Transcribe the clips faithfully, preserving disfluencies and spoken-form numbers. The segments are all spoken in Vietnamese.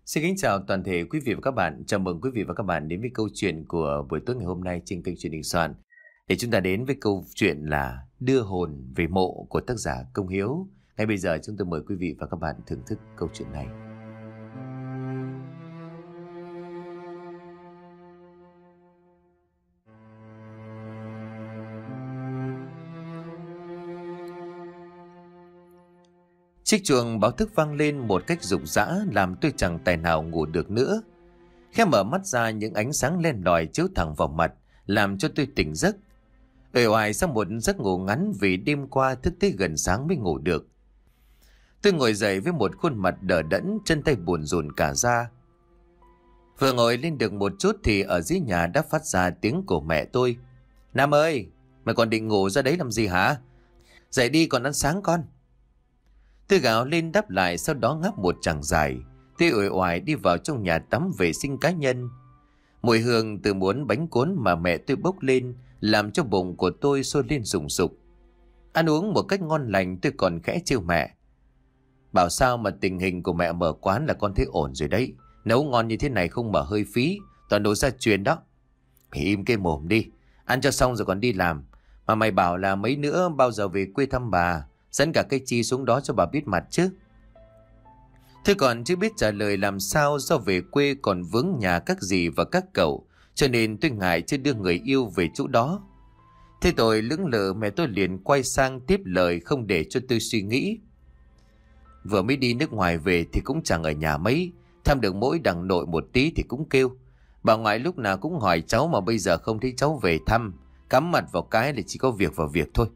Xin kính chào toàn thể quý vị và các bạn. Chào mừng quý vị và các bạn đến với câu chuyện của buổi tối ngày hôm nay trên kênh Truyền Đình Soạn. Để chúng ta đến với câu chuyện là Đưa hồn về mộ của tác giả Công Hiếu. Ngay bây giờ chúng tôi mời quý vị và các bạn thưởng thức câu chuyện này. Chiếc chuông báo thức vang lên một cách rục rã làm tôi chẳng tài nào ngủ được nữa. Khẽ mở mắt ra, những ánh sáng len lỏi chiếu thẳng vào mặt làm cho tôi tỉnh giấc. Uể oải sau một giấc ngủ ngắn vì đêm qua thức tới gần sáng mới ngủ được. Tôi ngồi dậy với một khuôn mặt đờ đẫn, chân tay buồn rùn cả ra. Vừa ngồi lên được một chút thì ở dưới nhà đã phát ra tiếng của mẹ tôi. Nam ơi, mày còn định ngủ ra đấy làm gì hả? Dậy đi còn ăn sáng con. Tôi gào lên đáp lại, sau đó ngáp một tràng dài. Tôi uể oải đi vào trong nhà tắm vệ sinh cá nhân. Mùi hương từ muỗng bánh cuốn mà mẹ tôi bốc lên làm cho bụng của tôi sôi lên sùng sục. Ăn uống một cách ngon lành, tôi còn khẽ trêu mẹ. Bảo sao mà tình hình của mẹ mở quán là con thấy ổn rồi đấy. Nấu ngon như thế này không mở hơi phí, toàn đồ gia truyền đó. Mày im cái mồm đi, ăn cho xong rồi còn đi làm. Mà mày bảo là mấy nữa bao giờ về quê thăm bà, dẫn cả cây chi xuống đó cho bà biết mặt chứ. Tôi còn chưa biết trả lời làm sao, do về quê còn vướng nhà các dì và các cậu, cho nên tôi ngại chưa đưa người yêu về chỗ đó. Thế tôi lững lờ, mẹ tôi liền quay sang tiếp lời không để cho tôi suy nghĩ. Vừa mới đi nước ngoài về thì cũng chẳng ở nhà mấy, thăm được mỗi đằng nội một tí thì cũng kêu. Bà ngoại lúc nào cũng hỏi cháu mà bây giờ không thấy cháu về thăm, cắm mặt vào cái là chỉ có việc vào việc thôi.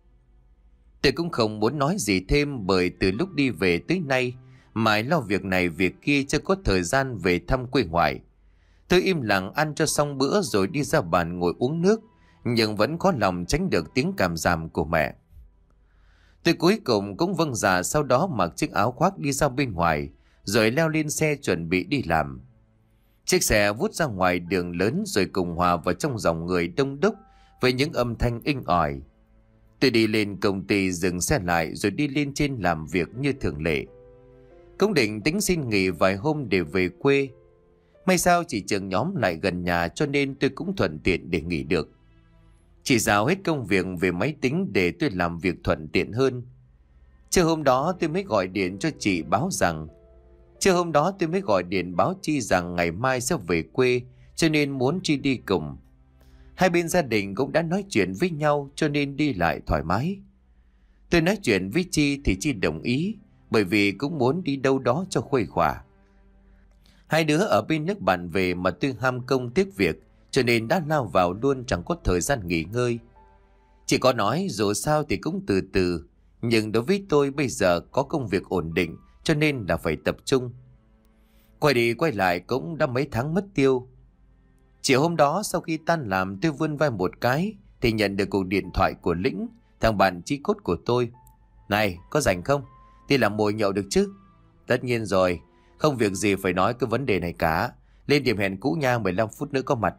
Tôi cũng không muốn nói gì thêm, bởi từ lúc đi về tới nay mãi lo việc này việc kia, chưa có thời gian về thăm quê ngoại. Tôi im lặng ăn cho xong bữa rồi đi ra bàn ngồi uống nước, nhưng vẫn có lòng tránh được tiếng càm ràm của mẹ. Tôi cuối cùng cũng vâng dạ, sau đó mặc chiếc áo khoác đi ra bên ngoài, rồi leo lên xe chuẩn bị đi làm. Chiếc xe vút ra ngoài đường lớn rồi cùng hòa vào trong dòng người đông đúc với những âm thanh inh ỏi. Tôi đi lên công ty, dừng xe lại rồi đi lên trên làm việc như thường lệ. Cũng định tính xin nghỉ vài hôm để về quê. May sao chỉ trường nhóm lại gần nhà, cho nên tôi cũng thuận tiện để nghỉ được. Chỉ giao hết công việc về máy tính để tôi làm việc thuận tiện hơn. Trưa hôm đó tôi mới gọi điện cho chị báo rằng Trưa hôm đó tôi mới gọi điện báo Chi rằng ngày mai sẽ về quê, cho nên muốn Chi đi cùng. Hai bên gia đình cũng đã nói chuyện với nhau, cho nên đi lại thoải mái. Tôi nói chuyện với Chi thì Chi đồng ý, bởi vì cũng muốn đi đâu đó cho khuây khỏa. Hai đứa ở bên nước bạn về mà tôi ham công tiếc việc, cho nên đã lao vào luôn, chẳng có thời gian nghỉ ngơi. Chị có nói dù sao thì cũng từ từ, nhưng đối với tôi bây giờ có công việc ổn định, cho nên là phải tập trung. Quay đi quay lại cũng đã mấy tháng mất tiêu. Chiều hôm đó sau khi tan làm, tôi vươn vai một cái thì nhận được cuộc điện thoại của Lĩnh, thằng bạn chí cốt của tôi. Này, có rảnh không? Đi làm mồi nhậu được chứ? Tất nhiên rồi, không việc gì phải nói cái vấn đề này cả. Lên điểm hẹn cũ nha, mười lăm phút nữa có mặt.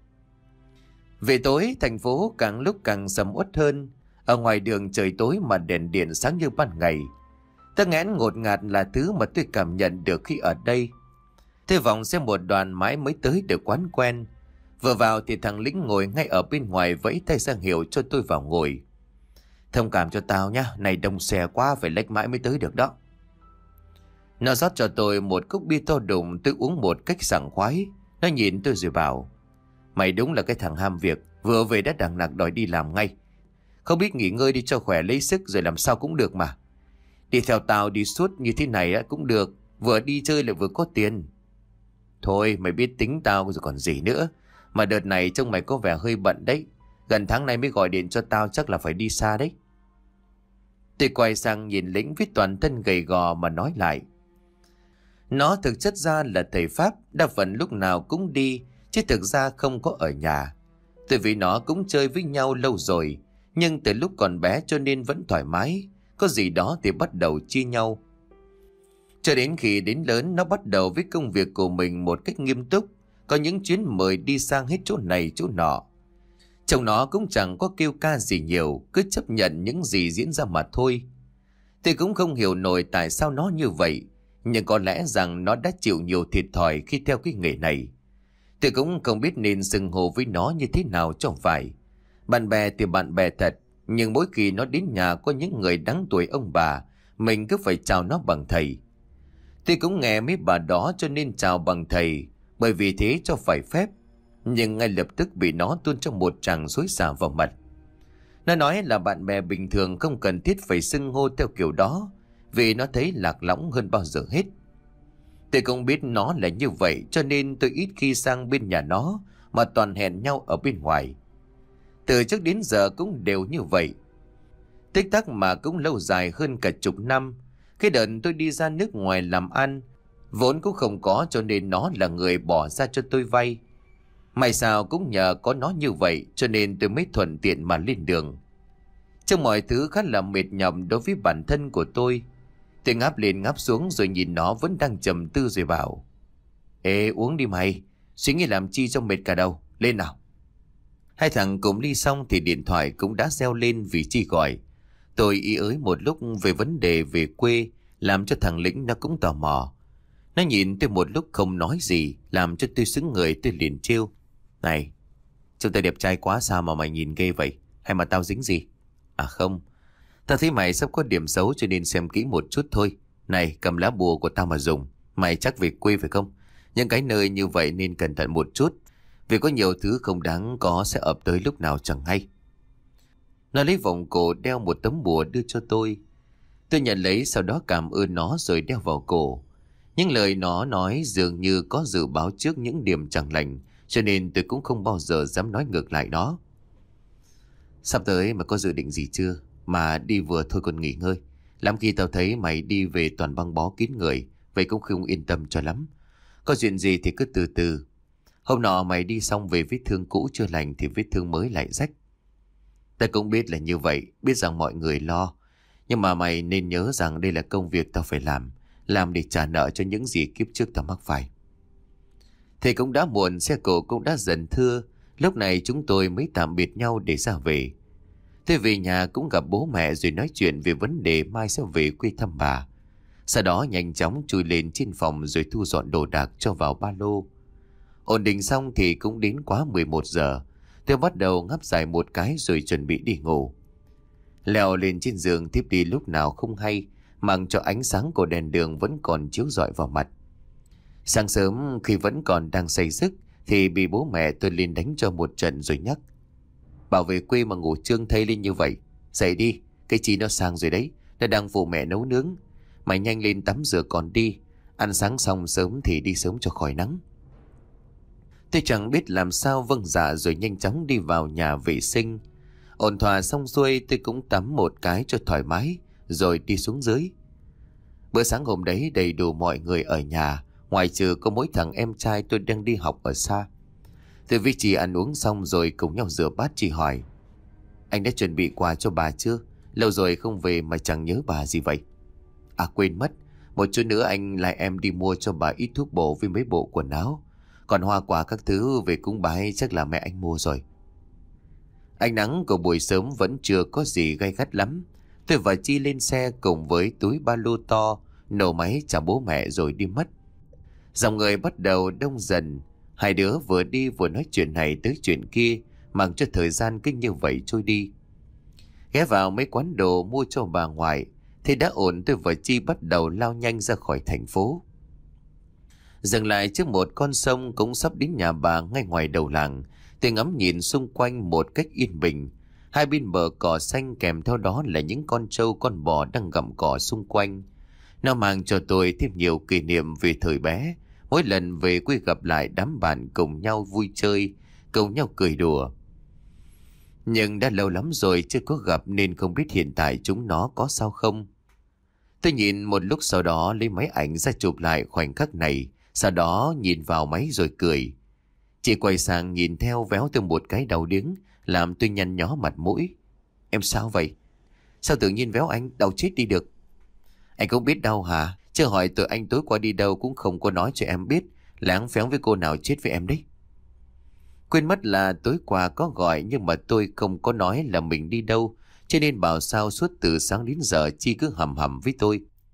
Về tối, thành phố càng lúc càng sầm uất hơn. Ở ngoài đường trời tối mà đèn điện sáng như ban ngày. Ta nghẽn ngột ngạt là thứ mà tôi cảm nhận được khi ở đây. Tôi vòng xem một đoàn mãi mới tới được quán quen. Vừa vào thì thằng Lĩnh ngồi ngay ở bên ngoài vẫy tay sang hiệu cho tôi vào ngồi. Thông cảm cho tao nhá, này đông xe quá, phải lách mãi mới tới được đó. Nó rót cho tôi một cốc bia to đùng, tôi uống một cách sảng khoái. Nó nhìn tôi rồi bảo: Mày đúng là cái thằng ham việc, vừa về đã đằng nặc đòi đi làm ngay. Không biết nghỉ ngơi đi cho khỏe lấy sức rồi làm sao cũng được mà. Đi theo tao đi suốt như thế này cũng được, vừa đi chơi lại vừa có tiền. Thôi mày biết tính tao rồi còn gì nữa. Mà đợt này trông mày có vẻ hơi bận đấy. Gần tháng nay mới gọi điện cho tao, chắc là phải đi xa đấy. Tôi quay sang nhìn Lĩnh với toàn thân gầy gò mà nói lại. Nó thực chất ra là thầy Pháp, đa phần lúc nào cũng đi, chứ thực ra không có ở nhà. Tại vì nó cũng chơi với nhau lâu rồi, nhưng từ lúc còn bé cho nên vẫn thoải mái. Có gì đó thì bắt đầu chia nhau. Cho đến khi đến lớn, nó bắt đầu với công việc của mình một cách nghiêm túc. Có những chuyến mời đi sang hết chỗ này chỗ nọ. Chồng nó cũng chẳng có kêu ca gì nhiều, cứ chấp nhận những gì diễn ra mà thôi. Tôi cũng không hiểu nổi tại sao nó như vậy, Nhưng có lẽ rằng nó đã chịu nhiều thiệt thòi khi theo cái nghề này. Tôi cũng không biết nên xưng hô với nó như thế nào cho phải. Bạn bè thì bạn bè thật, nhưng mỗi khi nó đến nhà có những người đáng tuổi ông bà, mình cứ phải chào nó bằng thầy. Tôi cũng nghe mấy bà đó cho nên chào bằng thầy, bởi vì thế cho phải phép. Nhưng ngay lập tức bị nó tuôn trong một tràng xối xả vào mặt. Nó nói là bạn bè bình thường không cần thiết phải xưng hô theo kiểu đó, vì nó thấy lạc lõng hơn bao giờ hết. Tôi cũng biết nó là như vậy, cho nên tôi ít khi sang bên nhà nó, mà toàn hẹn nhau ở bên ngoài. Từ trước đến giờ cũng đều như vậy. Tích tắc mà cũng lâu dài hơn cả chục năm. Cái đợt tôi đi ra nước ngoài làm ăn, vốn cũng không có, cho nên nó là người bỏ ra cho tôi vay. May sao cũng nhờ có nó như vậy, cho nên tôi mới thuận tiện mà lên đường. Trong mọi thứ khá là mệt nhọc đối với bản thân của tôi. Tôi ngáp lên ngáp xuống rồi nhìn nó vẫn đang trầm tư rồi bảo: Ê, uống đi mày, suy nghĩ làm chi cho mệt cả đầu, lên nào. Hai thằng cùng đi xong thì điện thoại cũng đã reo lên vì Chi gọi. Tôi ý ới một lúc về vấn đề về quê, làm cho thằng Lĩnh nó cũng tò mò. Nó nhìn tôi một lúc không nói gì, làm cho tôi sững người. Tôi liền trêu: Này, chúng ta đẹp trai quá sao mà mày nhìn ghê vậy? Hay mà tao dính gì? À không, tao thấy mày sắp có điểm xấu cho nên xem kỹ một chút thôi. Này, cầm lá bùa của tao mà dùng. Mày chắc về quê phải không? Những cái nơi như vậy nên cẩn thận một chút, vì có nhiều thứ không đáng có sẽ ập tới lúc nào chẳng hay. Nó lấy vòng cổ đeo một tấm bùa đưa cho tôi. Tôi nhận lấy, sau đó cảm ơn nó rồi đeo vào cổ. Những lời nó nói dường như có dự báo trước những điểm chẳng lành, cho nên tôi cũng không bao giờ dám nói ngược lại nó. Sắp tới mà có dự định gì chưa? Mà đi vừa thôi còn nghỉ ngơi. Lắm khi tao thấy mày đi về toàn băng bó kín người, vậy cũng không yên tâm cho lắm. Có chuyện gì thì cứ từ từ. Hôm nọ mày đi xong về vết thương cũ chưa lành thì vết thương mới lại rách. Ta cũng biết là như vậy, biết rằng mọi người lo. Nhưng mà mày nên nhớ rằng đây là công việc tao phải làm. Làm để trả nợ cho những gì kiếp trước tao mắc phải. Thì cũng đã muộn, xe cộ cũng đã dần thưa. Lúc này chúng tôi mới tạm biệt nhau để ra về. Tôi về nhà cũng gặp bố mẹ rồi nói chuyện về vấn đề mai sẽ về quê thăm bà. Sau đó nhanh chóng chui lên trên phòng rồi thu dọn đồ đạc cho vào ba lô. Ổn định xong thì cũng đến quá mười một giờ. Tôi bắt đầu ngáp dài một cái rồi chuẩn bị đi ngủ. Leo lên trên giường thiếp đi lúc nào không hay, mặc cho ánh sáng của đèn đường vẫn còn chiếu rọi vào mặt. Sáng sớm khi vẫn còn đang say giấc thì bị bố mẹ tôi lên đánh cho một trận rồi nhắc: Bảo về quê mà ngủ trương thây lên như vậy. Dậy đi, cái chi nó sang rồi đấy, nó đang phụ mẹ nấu nướng. Mày nhanh lên tắm rửa còn đi, ăn sáng xong sớm thì đi sớm cho khỏi nắng. Tôi chẳng biết làm sao vâng dạ rồi nhanh chóng đi vào nhà vệ sinh. Ổn thỏa xong xuôi tôi cũng tắm một cái cho thoải mái rồi đi xuống dưới. Bữa sáng hôm đấy đầy đủ mọi người ở nhà, ngoài trừ có mỗi thằng em trai tôi đang đi học ở xa. Tôi với chị ăn uống xong rồi cùng nhau rửa bát. Chị hỏi: Anh đã chuẩn bị quà cho bà chưa? Lâu rồi không về mà chẳng nhớ bà gì vậy? À quên mất, một chút nữa anh lại em đi mua cho bà ít thuốc bổ với mấy bộ quần áo. Còn hoa quả các thứ về cúng bà ấy chắc là mẹ anh mua rồi. Ánh nắng của buổi sớm vẫn chưa có gì gay gắt lắm. Tôi và Chi lên xe cùng với túi ba lô to, nổ máy chào bố mẹ rồi đi mất. Dòng người bắt đầu đông dần. Hai đứa vừa đi vừa nói chuyện này tới chuyện kia, mặc cho thời gian cứ như vậy trôi đi. Ghé vào mấy quán đồ mua cho bà ngoại, thì đã ổn. Tôi và Chi bắt đầu lao nhanh ra khỏi thành phố. Dừng lại trước một con sông cũng sắp đến nhà bà ngay ngoài đầu làng. Tôi ngắm nhìn xung quanh một cách yên bình. Hai bên bờ cỏ xanh, kèm theo đó là những con trâu con bò đang gặm cỏ xung quanh. Nó mang cho tôi thêm nhiều kỷ niệm về thời bé. Mỗi lần về quê gặp lại đám bạn cùng nhau vui chơi, cùng nhau cười đùa. Nhưng đã lâu lắm rồi chưa có gặp nên không biết hiện tại chúng nó có sao không. Tôi nhìn một lúc, sau đó lấy máy ảnh ra chụp lại khoảnh khắc này. Sau đó nhìn vào máy rồi cười. Chị quay sang nhìn theo véo tôi một cái đau điếng, làm tôi nhăn nhó mặt mũi. Em sao vậy? Sao tự nhiên véo anh, đau chết đi được. Anh cũng biết đau hả? Chứ hỏi tụi anh tối qua đi đâu cũng không có nói cho em biết. Láng phéo với cô nào chết với em đấy. Quên mất là tối qua có gọi, nhưng mà tôi không có nói là mình đi đâu, cho nên bảo sao suốt từ sáng đến giờ Chi cứ hầm hầm với tôi.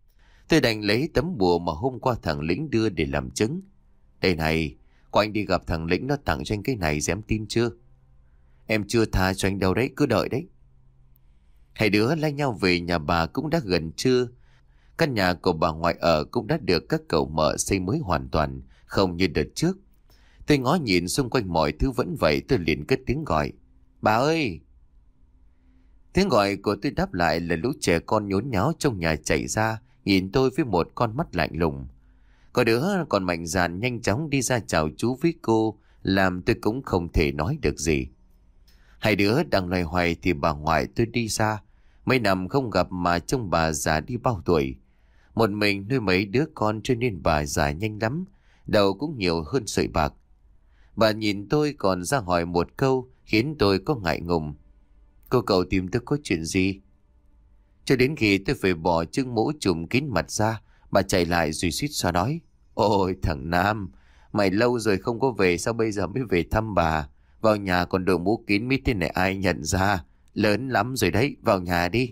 Tôi đành lấy tấm bùa mà hôm qua thằng Lĩnh đưa để làm chứng. Đây này, có anh đi gặp thằng Lĩnh nó tặng cho anh cái này rồi em tin chưa? Em chưa tha cho anh đâu đấy, cứ đợi đấy. Hai đứa lai nhau về nhà bà cũng đã gần trưa. Căn nhà của bà ngoại ở cũng đã được các cậu mợ xây mới hoàn toàn, không như đợt trước. Tôi ngó nhìn xung quanh mọi thứ vẫn vậy, tôi liền cất tiếng gọi. Bà ơi! Tiếng gọi của tôi đáp lại là lũ trẻ con nhốn nháo trong nhà chạy ra, nhìn tôi với một con mắt lạnh lùng. Có đứa còn mạnh dạn nhanh chóng đi ra chào chú với cô, làm tôi cũng không thể nói được gì. Hai đứa đang loay hoay thì bà ngoại tôi đi ra. Mấy năm không gặp mà trông bà già đi bao tuổi. Một mình nuôi mấy đứa con cho nên bà già nhanh lắm, đầu cũng nhiều hơn sợi bạc. Bà nhìn tôi còn ra hỏi một câu khiến tôi có ngại ngùng. Cô cậu tìm tôi có chuyện gì? Cho đến khi tôi phải bỏ chiếc mũ trùm kín mặt ra, bà chạy lại rồi suýt xoa nói. Ôi thằng Nam, mày lâu rồi không có về, sao bây giờ mới về thăm bà? Vào nhà còn đội mũ kín mít thế này ai nhận ra? Lớn lắm rồi đấy, vào nhà đi.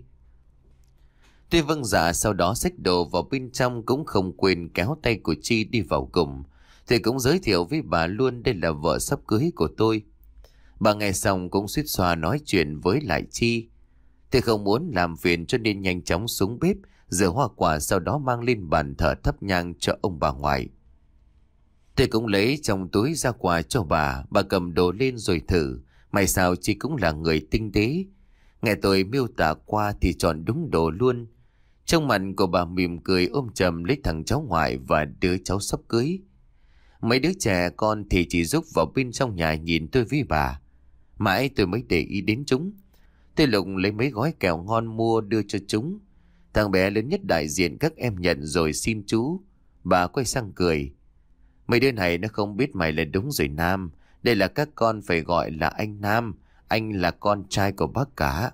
Tôi vâng dạ, sau đó xách đồ vào bên trong, cũng không quên kéo tay của Chi đi vào cùng. Tôi cũng giới thiệu với bà luôn đây là vợ sắp cưới của tôi. Bà nghe xong cũng suýt xoa nói chuyện với lại Chi. Tôi không muốn làm phiền cho nên nhanh chóng xuống bếp rửa hoa quả, sau đó mang lên bàn thờ thắp nhang cho ông bà ngoại. Tôi cũng lấy trong túi ra quà cho bà. Bà cầm đồ lên rồi thử. May sao Chi cũng là người tinh tế. Nghe tôi miêu tả qua thì chọn đúng đồ luôn. Trong mặt của bà mỉm cười ôm chầm lấy thằng cháu ngoại và đứa cháu sắp cưới. Mấy đứa trẻ con thì chỉ giúp vào bên trong nhà nhìn tôi với bà. Mãi tôi mới để ý đến chúng. Tôi lục lấy mấy gói kẹo ngon mua đưa cho chúng. Thằng bé lớn nhất đại diện các em nhận rồi xin chú. Bà quay sang cười. Mấy đứa này nó không biết mày là đúng rồi Nam. Đây là các con phải gọi là anh Nam. Anh là con trai của bác cả.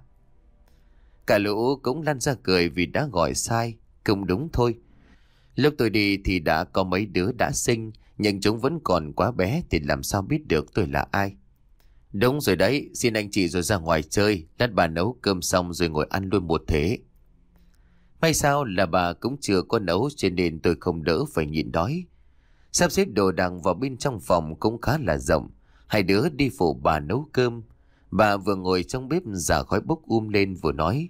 Cả lũ cũng lăn ra cười vì đã gọi sai. Cũng đúng thôi. Lúc tôi đi thì đã có mấy đứa đã sinh, nhưng chúng vẫn còn quá bé thì làm sao biết được tôi là ai. Đúng rồi đấy, xin anh chị rồi ra ngoài chơi. Lát bà nấu cơm xong rồi ngồi ăn luôn một thế. May sao là bà cũng chưa có nấu cho nên tôi không đỡ phải nhịn đói. Sắp xếp đồ đạc vào bên trong phòng cũng khá là rộng. Hai đứa đi phụ bà nấu cơm. Bà vừa ngồi trong bếp giả khói bốc um lên vừa nói.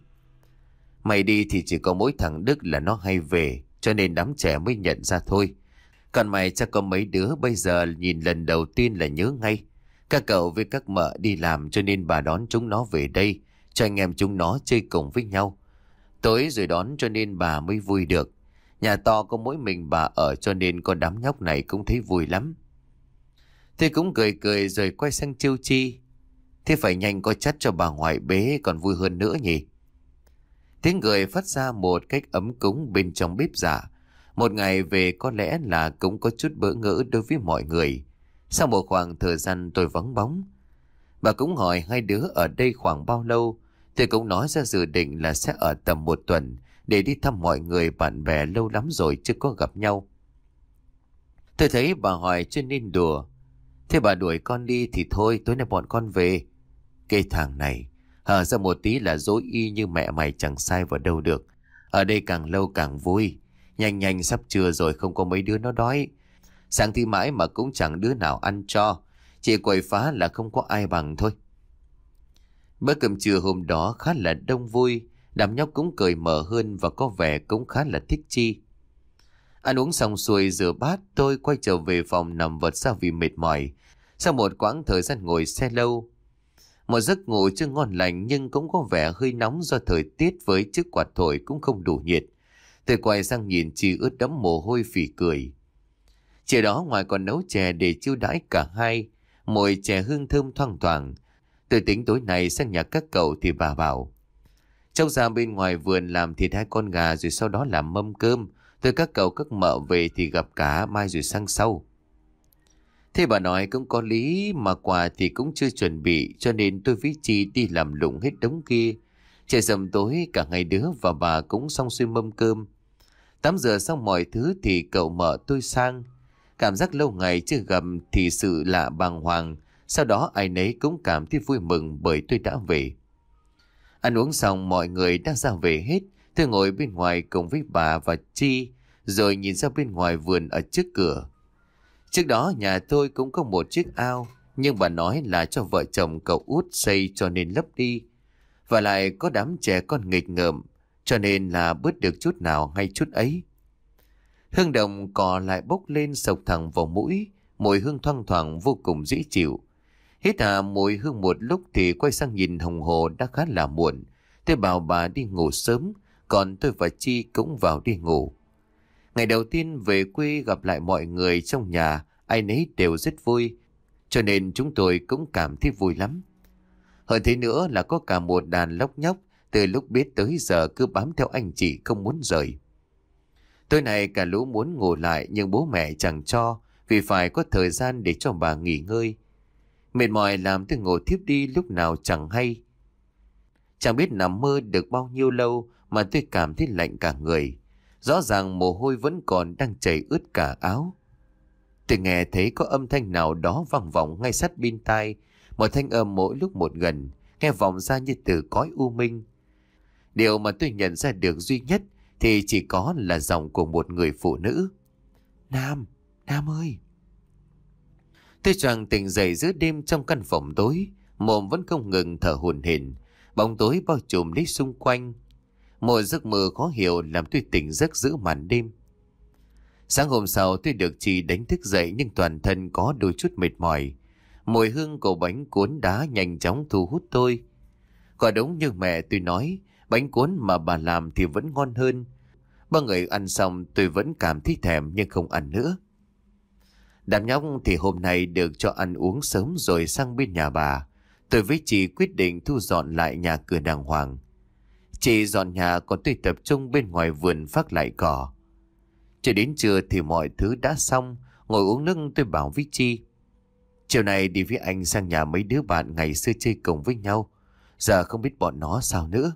Mày đi thì chỉ có mỗi thằng Đức là nó hay về, cho nên đám trẻ mới nhận ra thôi. Còn mày chắc có mấy đứa bây giờ nhìn lần đầu tiên là nhớ ngay. Các cậu với các mợ đi làm cho nên bà đón chúng nó về đây, cho anh em chúng nó chơi cùng với nhau. Tối rồi đón cho nên bà mới vui được. Nhà to có mỗi mình bà ở cho nên con đám nhóc này cũng thấy vui lắm. Thế cũng cười cười rồi quay sang trêu Chi. Thế phải nhanh có chắt cho bà ngoại bế còn vui hơn nữa nhỉ? Tiếng cười phát ra một cách ấm cúng bên trong bếp dạ. Một ngày về có lẽ là cũng có chút bỡ ngỡ đối với mọi người. Sau một khoảng thời gian tôi vắng bóng. Bà cũng hỏi hai đứa ở đây khoảng bao lâu. Tôi cũng nói ra dự định là sẽ ở tầm một tuần để đi thăm mọi người bạn bè lâu lắm rồi chưa có gặp nhau. Tôi thấy bà hỏi cho nên đùa. Thế bà đuổi con đi thì thôi, tối nay bọn con về. Cái thằng này hở ra một tí là dối y như mẹ mày chẳng sai vào đâu được. Ở đây càng lâu càng vui. Nhanh nhanh sắp trưa rồi, không có mấy đứa nó đói. Sáng thì mãi mà cũng chẳng đứa nào ăn cho. Chỉ quậy phá là không có ai bằng thôi. Bữa cơm trưa hôm đó khá là đông vui. Đám nhóc cũng cười mở hơn và có vẻ cũng khá là thích Chi. Ăn uống xong xuôi rửa bát, tôi quay trở về phòng nằm vật ra vì mệt mỏi. Sau một quãng thời gian ngồi xe lâu, một giấc ngủ chưa ngon lành nhưng cũng có vẻ hơi nóng do thời tiết với chiếc quạt thổi cũng không đủ nhiệt. Tôi quay sang nhìn Chi ướt đẫm mồ hôi phì cười. Chiều đó ngoài còn nấu chè để chiêu đãi cả hai, mùi chè hương thơm thoang thoảng. Tôi tính tối nay sang nhà các cậu thì bà bảo. Trong ra bên ngoài vườn làm thịt hai con gà rồi sau đó làm mâm cơm. Tôi các cậu các mợ về thì gặp cả mai rồi sang sau. Thế bà nói cũng có lý, mà quà thì cũng chưa chuẩn bị cho nên tôi với Chi đi làm lụng hết đống kia. Trời sầm tối cả ngày đứa và bà cũng xong xuôi mâm cơm. Tắm rửa xong mọi thứ thì cậu mợ tôi sang. Cảm giác lâu ngày chưa gặp thì sự lạ bàng hoàng. Sau đó ai nấy cũng cảm thấy vui mừng bởi tôi đã về. Ăn uống xong mọi người đã ra về hết. Tôi ngồi bên ngoài cùng với bà và Chi, rồi nhìn ra bên ngoài vườn ở trước cửa. Trước đó nhà tôi cũng có một chiếc ao, nhưng bà nói là cho vợ chồng cậu út xây cho nên lấp đi. Và lại có đám trẻ con nghịch ngợm, cho nên là bớt được chút nào hay chút ấy. Hương đồng cỏ lại bốc lên sộc thẳng vào mũi, mùi hương thoang thoảng vô cùng dễ chịu. Hít hà mùi hương một lúc thì quay sang nhìn đồng hồ đã khá là muộn. Tôi bảo bà đi ngủ sớm, còn tôi và Chi cũng vào đi ngủ. Ngày đầu tiên về quê gặp lại mọi người trong nhà, ai nấy đều rất vui, cho nên chúng tôi cũng cảm thấy vui lắm. Hơn thế nữa là có cả một đàn lóc nhóc từ lúc biết tới giờ cứ bám theo anh chị không muốn rời. Tối nay cả lũ muốn ngủ lại nhưng bố mẹ chẳng cho, vì phải có thời gian để cho bà nghỉ ngơi. Mệt mỏi làm tôi ngủ thiếp đi lúc nào chẳng hay. Chẳng biết nằm mơ được bao nhiêu lâu mà tôi cảm thấy lạnh cả người. Rõ ràng mồ hôi vẫn còn đang chảy ướt cả áo. Tôi nghe thấy có âm thanh nào đó vang vọng ngay sát bên tai. Một thanh âm mỗi lúc một gần, nghe vọng ra như từ cõi u minh. Điều mà tôi nhận ra được duy nhất thì chỉ có là giọng của một người phụ nữ. Nam, Nam ơi! Tôi choàng tỉnh dậy giữa đêm trong căn phòng tối, mồm vẫn không ngừng thở hổn hển, bóng tối bao trùm lấy xung quanh. Một giấc mơ khó hiểu làm tôi tỉnh giấc giữa màn đêm. Sáng hôm sau tôi được chị đánh thức dậy nhưng toàn thân có đôi chút mệt mỏi. Mùi hương của bánh cuốn đá nhanh chóng thu hút tôi. Quả đúng như mẹ tôi nói, bánh cuốn mà bà làm thì vẫn ngon hơn. Ba người ăn xong tôi vẫn cảm thấy thèm nhưng không ăn nữa. Đám nhóc thì hôm nay được cho ăn uống sớm rồi sang bên nhà bà. Tôi với chị quyết định thu dọn lại nhà cửa đàng hoàng. Chị dọn nhà còn tôi tập trung bên ngoài vườn phát lại cỏ. Cho đến trưa thì mọi thứ đã xong, ngồi uống nước tôi bảo với Chi. Chiều này đi với anh sang nhà mấy đứa bạn ngày xưa chơi cùng với nhau. Giờ không biết bọn nó sao nữa.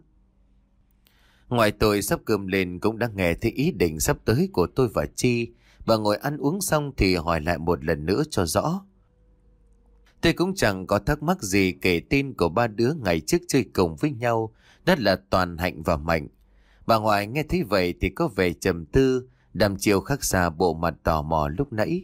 Ngoài tôi sắp cơm lên cũng đã nghe thấy ý định sắp tới của tôi và Chi. Bà ngồi ăn uống xong thì hỏi lại một lần nữa cho rõ. Tôi cũng chẳng có thắc mắc gì kể tin của ba đứa ngày trước chơi cùng với nhau. Đó là Toàn, Hạnh và Mạnh. Bà ngoại nghe thấy vậy thì có vẻ trầm tư, đăm chiều khác xa bộ mặt tò mò lúc nãy.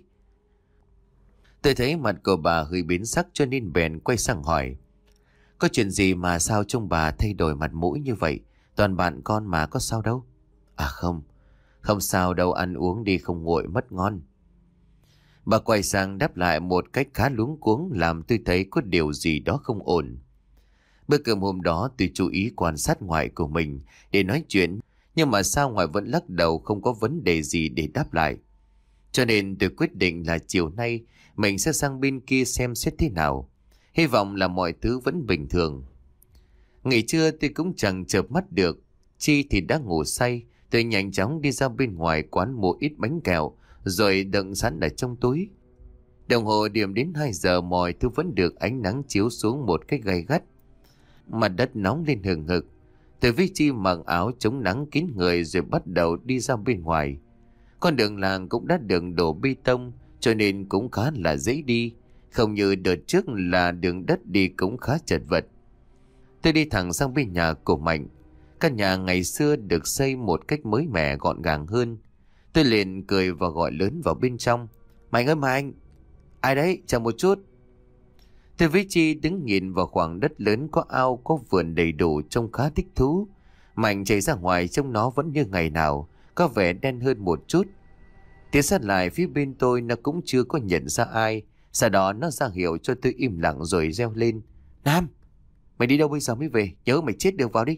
Tôi thấy mặt của bà hơi biến sắc cho nên bèn quay sang hỏi. Có chuyện gì mà sao trông bà thay đổi mặt mũi như vậy? Toàn bạn con mà có sao đâu? À không, không sao đâu, ăn uống đi không nguội mất ngon. Bà quay sang đáp lại một cách khá luống cuống làm tôi thấy có điều gì đó không ổn. Bữa cơm hôm đó tôi chú ý quan sát ngoại của mình để nói chuyện, nhưng mà sao ngoại vẫn lắc đầu không có vấn đề gì để đáp lại. Cho nên tôi quyết định là chiều nay mình sẽ sang bên kia xem xét thế nào. Hy vọng là mọi thứ vẫn bình thường. Nghỉ trưa tôi cũng chẳng chợp mắt được. Chi thì đã ngủ say. Tôi nhanh chóng đi ra bên ngoài quán mua ít bánh kẹo rồi đựng sẵn ở trong túi. Đồng hồ điểm đến hai giờ mọi thứ vẫn được ánh nắng chiếu xuống một cách gay gắt. Mặt đất nóng lên hừng hực. Tôi với Chi mặc áo chống nắng kín người rồi bắt đầu đi ra bên ngoài. Con đường làng cũng đã được đổ bê tông cho nên cũng khá là dễ đi. Không như đợt trước là đường đất đi cũng khá chật vật. Tôi đi thẳng sang bên nhà của Mạnh. Căn nhà ngày xưa được xây một cách mới mẻ gọn gàng hơn. Tôi liền cười và gọi lớn vào bên trong. Mạnh ơi Mạnh! Ai đấy? Chờ một chút. Tôi với Chi đứng nhìn vào khoảng đất lớn có ao có vườn đầy đủ trông khá thích thú. Mạnh chạy ra ngoài trông nó vẫn như ngày nào, có vẻ đen hơn một chút. Tiến sát lại phía bên tôi nó cũng chưa có nhận ra ai. Sau đó nó ra hiệu cho tôi im lặng rồi reo lên. Nam! Mày đi đâu bây giờ mới về? Nhớ mày chết được vào đi.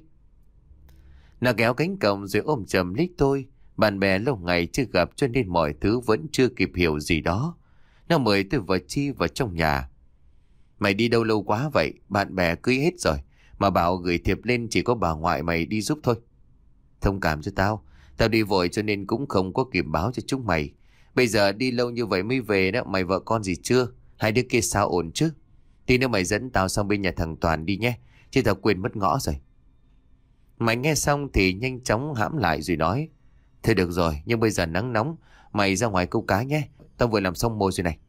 Nó kéo cánh cổng rồi ôm chầm lấy tôi. Bạn bè lâu ngày chưa gặp cho nên mọi thứ vẫn chưa kịp hiểu gì đó. Nó mời tôi và Chi vào trong nhà. Mày đi đâu lâu quá vậy? Bạn bè cưới hết rồi. Mà bảo gửi thiệp lên chỉ có bà ngoại mày đi giúp thôi. Thông cảm cho tao. Tao đi vội cho nên cũng không có kịp báo cho chúng mày. Bây giờ đi lâu như vậy mới về đó. Mày vợ con gì chưa? Hai đứa kia sao ổn chứ? Tí nữa mày dẫn tao sang bên nhà thằng Toàn đi nhé. Chứ tao quên mất ngõ rồi. Mày nghe xong thì nhanh chóng hãm lại rồi nói. Thôi được rồi, nhưng bây giờ nắng nóng. Mày ra ngoài câu cá nhé. Tao vừa làm xong mồi rồi này.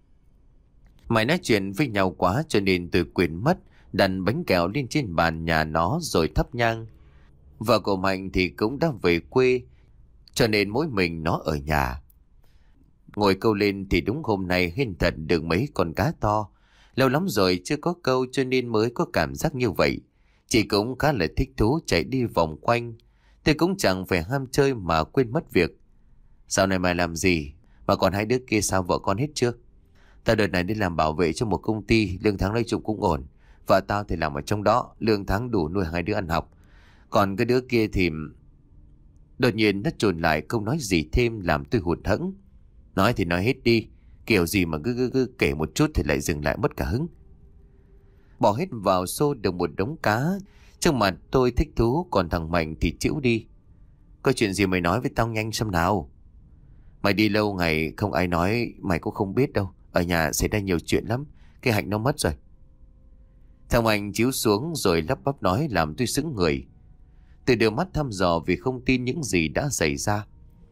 Mày nói chuyện với nhau quá cho nên tôi quên mất. Đặt bánh kẹo lên trên bàn nhà nó rồi thắp nhang. Vợ của Mạnh thì cũng đã về quê, cho nên mỗi mình nó ở nhà. Ngồi câu lên thì đúng hôm nay hên thật được mấy con cá to. Lâu lắm rồi chưa có câu cho nên mới có cảm giác như vậy. Chị cũng khá là thích thú chạy đi vòng quanh. Tôi cũng chẳng phải ham chơi mà quên mất việc. Sau này mày làm gì? Mà còn hai đứa kia sao, vợ con hết chưa? Tao đợt này đi làm bảo vệ cho một công ty, lương tháng nói chung cũng ổn. Vợ tao thì làm ở trong đó, lương tháng đủ nuôi hai đứa ăn học. Còn cái đứa kia thì... Đột nhiên nó chồn lại không nói gì thêm làm tôi hụt hẫng. Nói thì nói hết đi, kiểu gì mà cứ, cứ, cứ kể một chút thì lại dừng lại mất cả hứng. Bỏ hết vào xô được một đống cá. Trước mặt tôi thích thú, còn thằng Mạnh thì chịu đi. Có chuyện gì mày nói với tao nhanh xem nào. Mày đi lâu ngày không ai nói mày cũng không biết đâu. Ở nhà xảy ra nhiều chuyện lắm. Cái Hạnh nó mất rồi. Thằng Mạnh chíu xuống rồi lắp bắp nói làm tôi sững người. Tôi đưa mắt thăm dò vì không tin những gì đã xảy ra.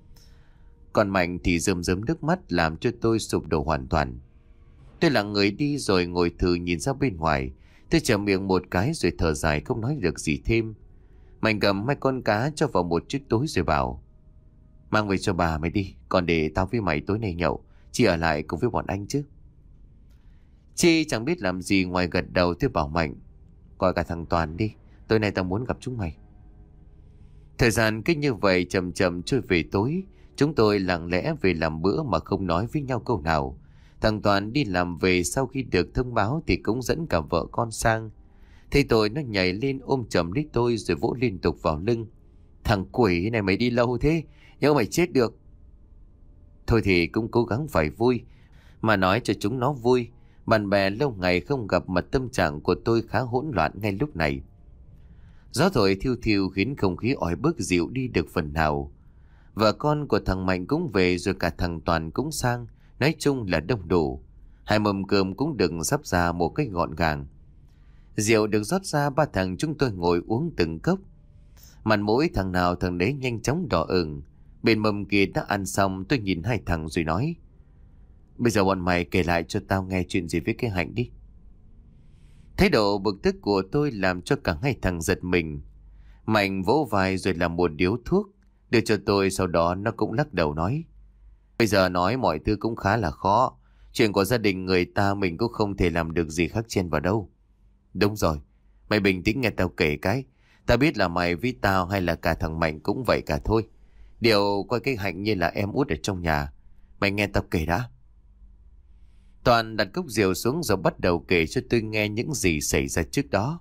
Còn Mạnh thì rơm rớm nước mắt làm cho tôi sụp đổ hoàn toàn. Tôi là người đi rồi ngồi thử nhìn ra bên ngoài. Tôi chở miệng một cái rồi thở dài không nói được gì thêm. Mạnh cầm hai con cá cho vào một chiếc túi rồi bảo: Mang về cho bà mày đi, còn để tao với mày tối nay nhậu. Chị ở lại cùng với bọn anh chứ. Chị chẳng biết làm gì ngoài gật đầu. Tôi bảo Mạnh: Gọi cả thằng Toàn đi, tối nay tao muốn gặp chúng mày. Thời gian cứ như vậy chậm chậm trôi về tối. Chúng tôi lặng lẽ về làm bữa mà không nói với nhau câu nào. Thằng Toàn đi làm về sau khi được thông báo thì cũng dẫn cả vợ con sang. Thấy tôi nó nhảy lên ôm chầm lấy tôi rồi vỗ liên tục vào lưng. Thằng quỷ này mày đi lâu thế, nhớ mày chết được. Thôi thì cũng cố gắng phải vui, mà nói cho chúng nó vui. Bạn bè lâu ngày không gặp mà tâm trạng của tôi khá hỗn loạn ngay lúc này. Gió thổi thiêu thiêu khiến không khí oi bức dịu đi được phần nào. Vợ con của thằng Mạnh cũng về rồi cả thằng Toàn cũng sang. Nói chung là đông đủ. Hai mâm cơm cũng được sắp ra một cách gọn gàng. Rượu được rót ra, ba thằng chúng tôi ngồi uống từng cốc. Mặt mũi thằng nào thằng đấy nhanh chóng đỏ ửng. Bên mâm kia đã ăn xong, tôi nhìn hai thằng rồi nói: Bây giờ bọn mày kể lại cho tao nghe chuyện gì với cái Hạnh đi. Thái độ bực tức của tôi làm cho cả hai thằng giật mình. Mạnh vỗ vai rồi làm một điếu thuốc đưa cho tôi, sau đó nó cũng lắc đầu nói: Bây giờ nói mọi thứ cũng khá là khó. Chuyện của gia đình người ta mình cũng không thể làm được gì khác chen vào đâu. Đúng rồi, mày bình tĩnh nghe tao kể cái. Tao biết là mày với tao hay là cả thằng Mạnh cũng vậy cả thôi. Điều coi cái Hạnh như là em út ở trong nhà. Mày nghe tao kể đã. Toàn đặt cốc rượu xuống rồi bắt đầu kể cho tôi nghe những gì xảy ra trước đó.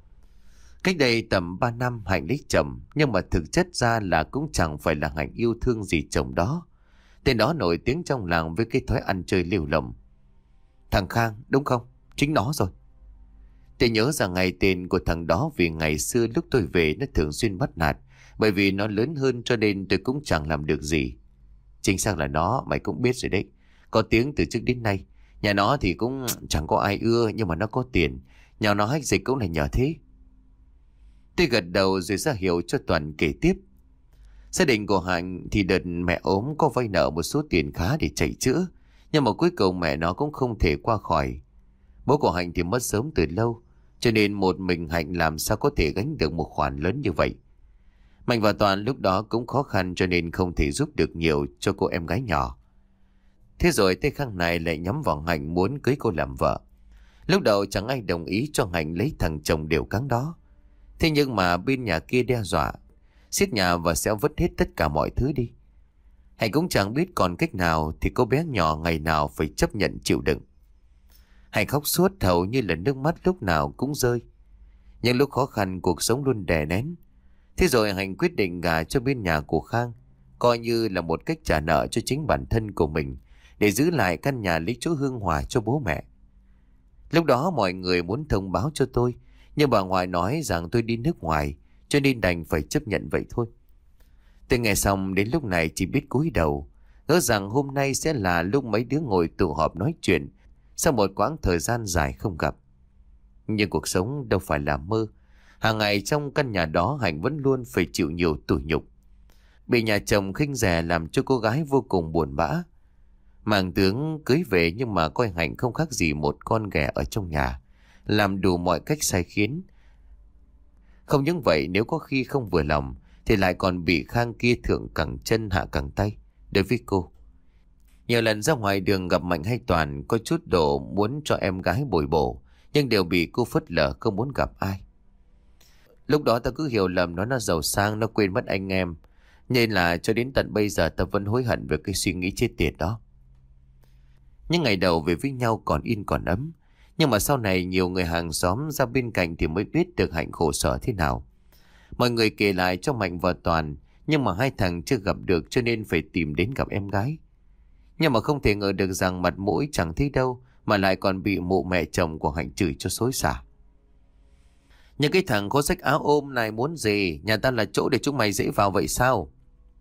Cách đây tầm ba năm Hạnh lấy chồng, nhưng mà thực chất ra là cũng chẳng phải là Hạnh yêu thương gì chồng đó. Tên đó nổi tiếng trong làng với cái thói ăn chơi liều lộng. Thằng Khang đúng không? Chính nó rồi. Tôi nhớ ra ngày tên của thằng đó vì ngày xưa lúc tôi về nó thường xuyên bắt nạt. Bởi vì nó lớn hơn cho nên tôi cũng chẳng làm được gì. Chính xác là nó, mày cũng biết rồi đấy. Có tiếng từ trước đến nay. Nhà nó thì cũng chẳng có ai ưa, nhưng mà nó có tiền. Nhà nó hách dịch cũng là nhờ thế. Tôi gật đầu rồi ra hiệu cho Toàn kể tiếp. Gia đình của Hạnh thì đợt mẹ ốm có vay nợ một số tiền khá để chạy chữa. Nhưng mà cuối cùng mẹ nó cũng không thể qua khỏi. Bố của Hạnh thì mất sớm từ lâu, cho nên một mình Hạnh làm sao có thể gánh được một khoản lớn như vậy. Mạnh và Toàn lúc đó cũng khó khăn cho nên không thể giúp được nhiều cho cô em gái nhỏ. Thế rồi tay Khang này lại nhắm vào Hạnh muốn cưới cô làm vợ. Lúc đầu chẳng ai đồng ý cho Hạnh lấy thằng chồng đều cáng đó. Thế nhưng mà bên nhà kia đe dọa xiết nhà và sẽ vứt hết tất cả mọi thứ đi. Hạnh cũng chẳng biết còn cách nào thì cô bé nhỏ ngày nào phải chấp nhận chịu đựng. Hạnh khóc suốt, hầu như là nước mắt lúc nào cũng rơi. Nhưng lúc khó khăn cuộc sống luôn đè nén. Thế rồi Hạnh quyết định gả cho bên nhà của Khang, coi như là một cách trả nợ cho chính bản thân của mình, để giữ lại căn nhà lấy chỗ hương hòa cho bố mẹ. Lúc đó mọi người muốn thông báo cho tôi, nhưng bà ngoại nói rằng tôi đi nước ngoài, cho nên đành phải chấp nhận vậy thôi. Tôi nghe xong đến lúc này chỉ biết cúi đầu, ngỡ rằng hôm nay sẽ là lúc mấy đứa ngồi tụ họp nói chuyện sau một quãng thời gian dài không gặp. Nhưng cuộc sống đâu phải là mơ. Hàng ngày trong căn nhà đó Hạnh vẫn luôn phải chịu nhiều tủi nhục. Bị nhà chồng khinh rẻ làm cho cô gái vô cùng buồn bã. Màng tướng cưới về nhưng mà coi Hạnh không khác gì một con ghẻ ở trong nhà, làm đủ mọi cách sai khiến. Không những vậy, nếu có khi không vừa lòng thì lại còn bị Khang kia thượng cẳng chân hạ cẳng tay đối với cô. Nhiều lần ra ngoài đường gặp Mạnh hay Toàn có chút độ muốn cho em gái bồi bổ, nhưng đều bị cô phớt lờ, không muốn gặp ai. Lúc đó ta cứ hiểu lầm nó là giàu sang, nó quên mất anh em. Nên là cho đến tận bây giờ ta vẫn hối hận về cái suy nghĩ chết tiệt đó. Những ngày đầu về với nhau còn in còn ấm. Nhưng mà sau này nhiều người hàng xóm ra bên cạnh thì mới biết được Hạnh khổ sở thế nào. Mọi người kể lại cho Mạnh và Toàn, nhưng mà hai thằng chưa gặp được cho nên phải tìm đến gặp em gái. Nhưng mà không thể ngờ được rằng mặt mũi chẳng thấy đâu mà lại còn bị mụ mẹ chồng của Hạnh chửi cho xối xả. Những cái thằng có sách áo ôm này muốn gì? Nhà ta là chỗ để chúng mày dễ vào vậy sao?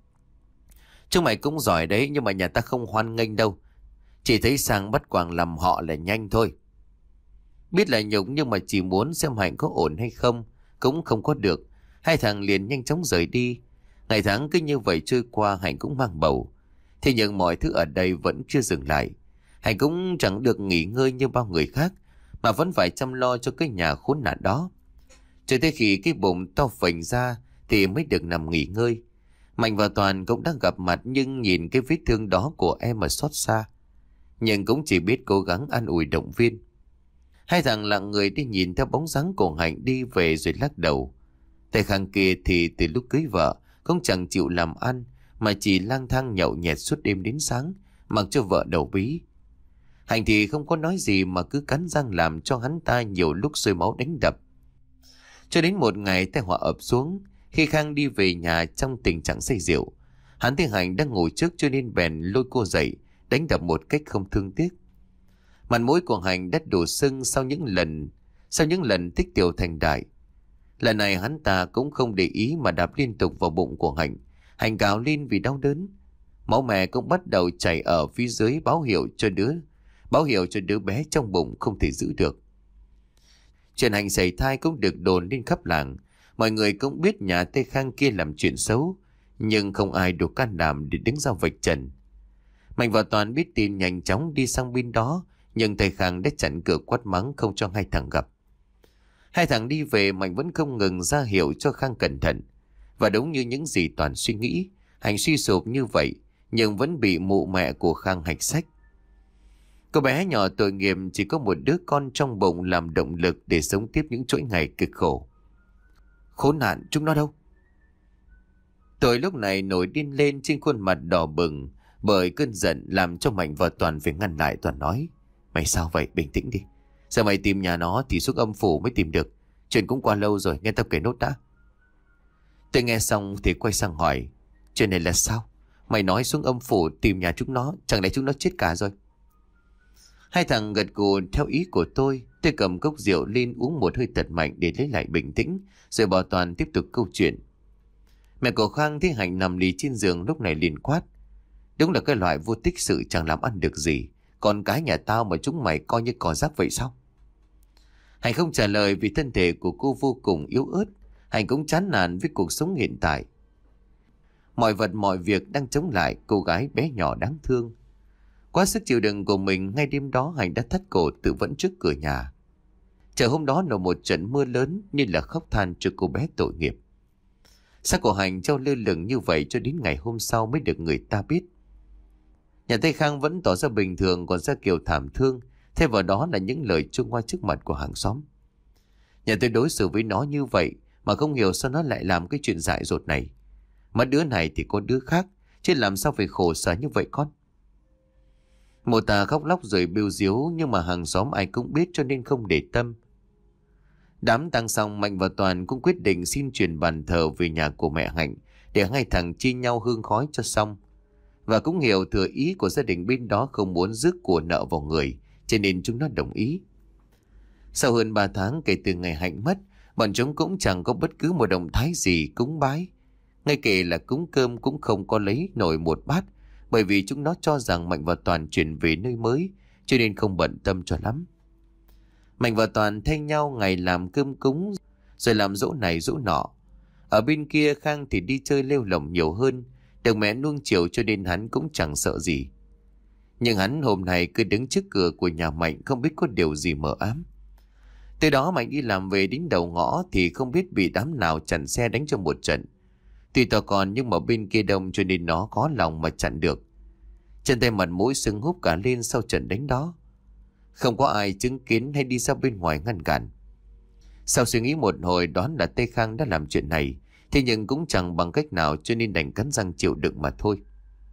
Chúng mày cũng giỏi đấy, nhưng mà nhà ta không hoan nghênh đâu. Chỉ thấy sang bắt quàng làm họ là nhanh thôi. Biết là nhục nhưng mà chỉ muốn xem Hạnh có ổn hay không, cũng không có được. Hai thằng liền nhanh chóng rời đi. Ngày tháng cứ như vậy trôi qua, Hạnh cũng mang bầu. Thế nhưng mọi thứ ở đây vẫn chưa dừng lại. Hạnh cũng chẳng được nghỉ ngơi như bao người khác, mà vẫn phải chăm lo cho cái nhà khốn nạn đó. Cho tới khi cái bụng to phình ra thì mới được nằm nghỉ ngơi. Mạnh và Toàn cũng đang gặp mặt, nhưng nhìn cái vết thương đó của em mà xót xa. Nhưng cũng chỉ biết cố gắng an ủi động viên. Hai thằng lặng người đi nhìn theo bóng dáng của Hạnh đi về rồi lắc đầu. Tay Khang kia thì từ lúc cưới vợ cũng chẳng chịu làm ăn, mà chỉ lang thang nhậu nhẹt suốt đêm đến sáng, mặc cho vợ đầu bí. Hạnh thì không có nói gì mà cứ cắn răng làm cho hắn ta nhiều lúc sôi máu đánh đập. Cho đến một ngày tai họa ập xuống, khi Khang đi về nhà trong tình trạng say rượu. Hắn thấy Hạnh đang ngủ trước cho nên bèn lôi cô dậy, đánh đập một cách không thương tiếc. Mặt mũi của Hạnh đất đổ sưng sau những lần sau những lần tích tiểu thành đại. Lần này hắn ta cũng không để ý mà đạp liên tục vào bụng của Hạnh. Hạnh gào lên vì đau đớn. Máu mẹ cũng bắt đầu chảy ở phía dưới, báo hiệu cho đứa báo hiệu cho đứa bé trong bụng không thể giữ được. Chuyện Hạnh sảy thai cũng được đồn lên khắp làng. Mọi người cũng biết nhà Tây Khang kia làm chuyện xấu, nhưng không ai đủ can đảm để đứng ra vạch trần. Mạnh và Toàn biết tin nhanh chóng đi sang bên đó, nhưng Tây Khang đã chặn cửa quát mắng không cho hai thằng gặp. Hai thằng đi về, Mạnh vẫn không ngừng ra hiệu cho Khang cẩn thận. Và đúng như những gì Toàn suy nghĩ, Hạnh suy sụp như vậy nhưng vẫn bị mụ mẹ của Khang hạch sách. Cô bé nhỏ tội nghiệp chỉ có một đứa con trong bụng làm động lực để sống tiếp những chuỗi ngày cực khổ. Khốn nạn, chúng nó đâu? Tôi lúc này nổi điên lên, trên khuôn mặt đỏ bừng bởi cơn giận, làm cho Mạnh và Toàn phải ngăn lại. Toàn nói: Mày sao vậy? Bình tĩnh đi. Giờ mày tìm nhà nó thì xuống âm phủ mới tìm được. Chuyện cũng qua lâu rồi, nghe tao kể nốt đã. Tôi nghe xong thì quay sang hỏi: Chuyện này là sao? Mày nói xuống âm phủ tìm nhà chúng nó, chẳng lẽ chúng nó chết cả rồi? Hai thằng gật gù theo ý của tôi. Tôi cầm cốc rượu lên uống một hơi thật mạnh để lấy lại bình tĩnh, rồi bảo Toàn tiếp tục câu chuyện. Mẹ của Khang thấy Hạnh nằm lì trên giường lúc này liền quát: Đúng là cái loại vô tích sự chẳng làm ăn được gì. Còn cái nhà tao mà chúng mày coi như cỏ rác vậy sao? Hạnh không trả lời vì thân thể của cô vô cùng yếu ớt. Hạnh cũng chán nản với cuộc sống hiện tại. Mọi vật mọi việc đang chống lại cô gái bé nhỏ đáng thương. Quá sức chịu đựng của mình, ngay đêm đó Hạnh đã thắt cổ tự vẫn trước cửa nhà. Trời hôm đó nổ một trận mưa lớn như là khóc than cho cô bé tội nghiệp. Xác của Hạnh treo lơ lửng như vậy cho đến ngày hôm sau mới được người ta biết. Nhà Tây Khang vẫn tỏ ra bình thường, còn ra kiểu thảm thương. Thêm vào đó là những lời chua ngoa trước mặt của hàng xóm. Nhà tôi đối xử với nó như vậy mà không hiểu sao nó lại làm cái chuyện dại dột này. Mà đứa này thì có đứa khác, chứ làm sao phải khổ sở như vậy con? Mụ ta khóc lóc rồi bêu diếu, nhưng mà hàng xóm ai cũng biết cho nên không để tâm. Đám tang xong, Mạnh và Toàn cũng quyết định xin chuyển bàn thờ về nhà của mẹ Hạnh để hai thằng chia nhau hương khói cho xong. Và cũng hiểu thừa ý của gia đình bên đó không muốn rước của nợ vào người, cho nên chúng nó đồng ý. Sau hơn ba tháng kể từ ngày Hạnh mất, bọn chúng cũng chẳng có bất cứ một động thái gì cúng bái. Ngay kể là cúng cơm cũng không có lấy nổi một bát, bởi vì chúng nó cho rằng Mạnh và Toàn chuyển về nơi mới, cho nên không bận tâm cho lắm. Mạnh và Toàn thay nhau ngày làm cơm cúng, rồi làm dỗ này dỗ nọ. Ở bên kia Khang thì đi chơi lêu lổng nhiều hơn, được mẹ nuông chiều cho nên hắn cũng chẳng sợ gì. Nhưng hắn hôm nay cứ đứng trước cửa của nhà Mạnh, không biết có điều gì mờ ám. Từ đó Mạnh đi làm về đến đầu ngõ thì không biết bị đám nào chặn xe đánh cho một trận. Tuy to con nhưng mà bên kia đông cho nên nó có lòng mà chặn được. Chân tay mặt mũi sưng húp cả lên sau trận đánh đó. Không có ai chứng kiến hay đi ra bên ngoài ngăn cản. Sau suy nghĩ một hồi đoán là Tây Khang đã làm chuyện này, thế nhưng cũng chẳng bằng cách nào cho nên đành cắn răng chịu đựng mà thôi.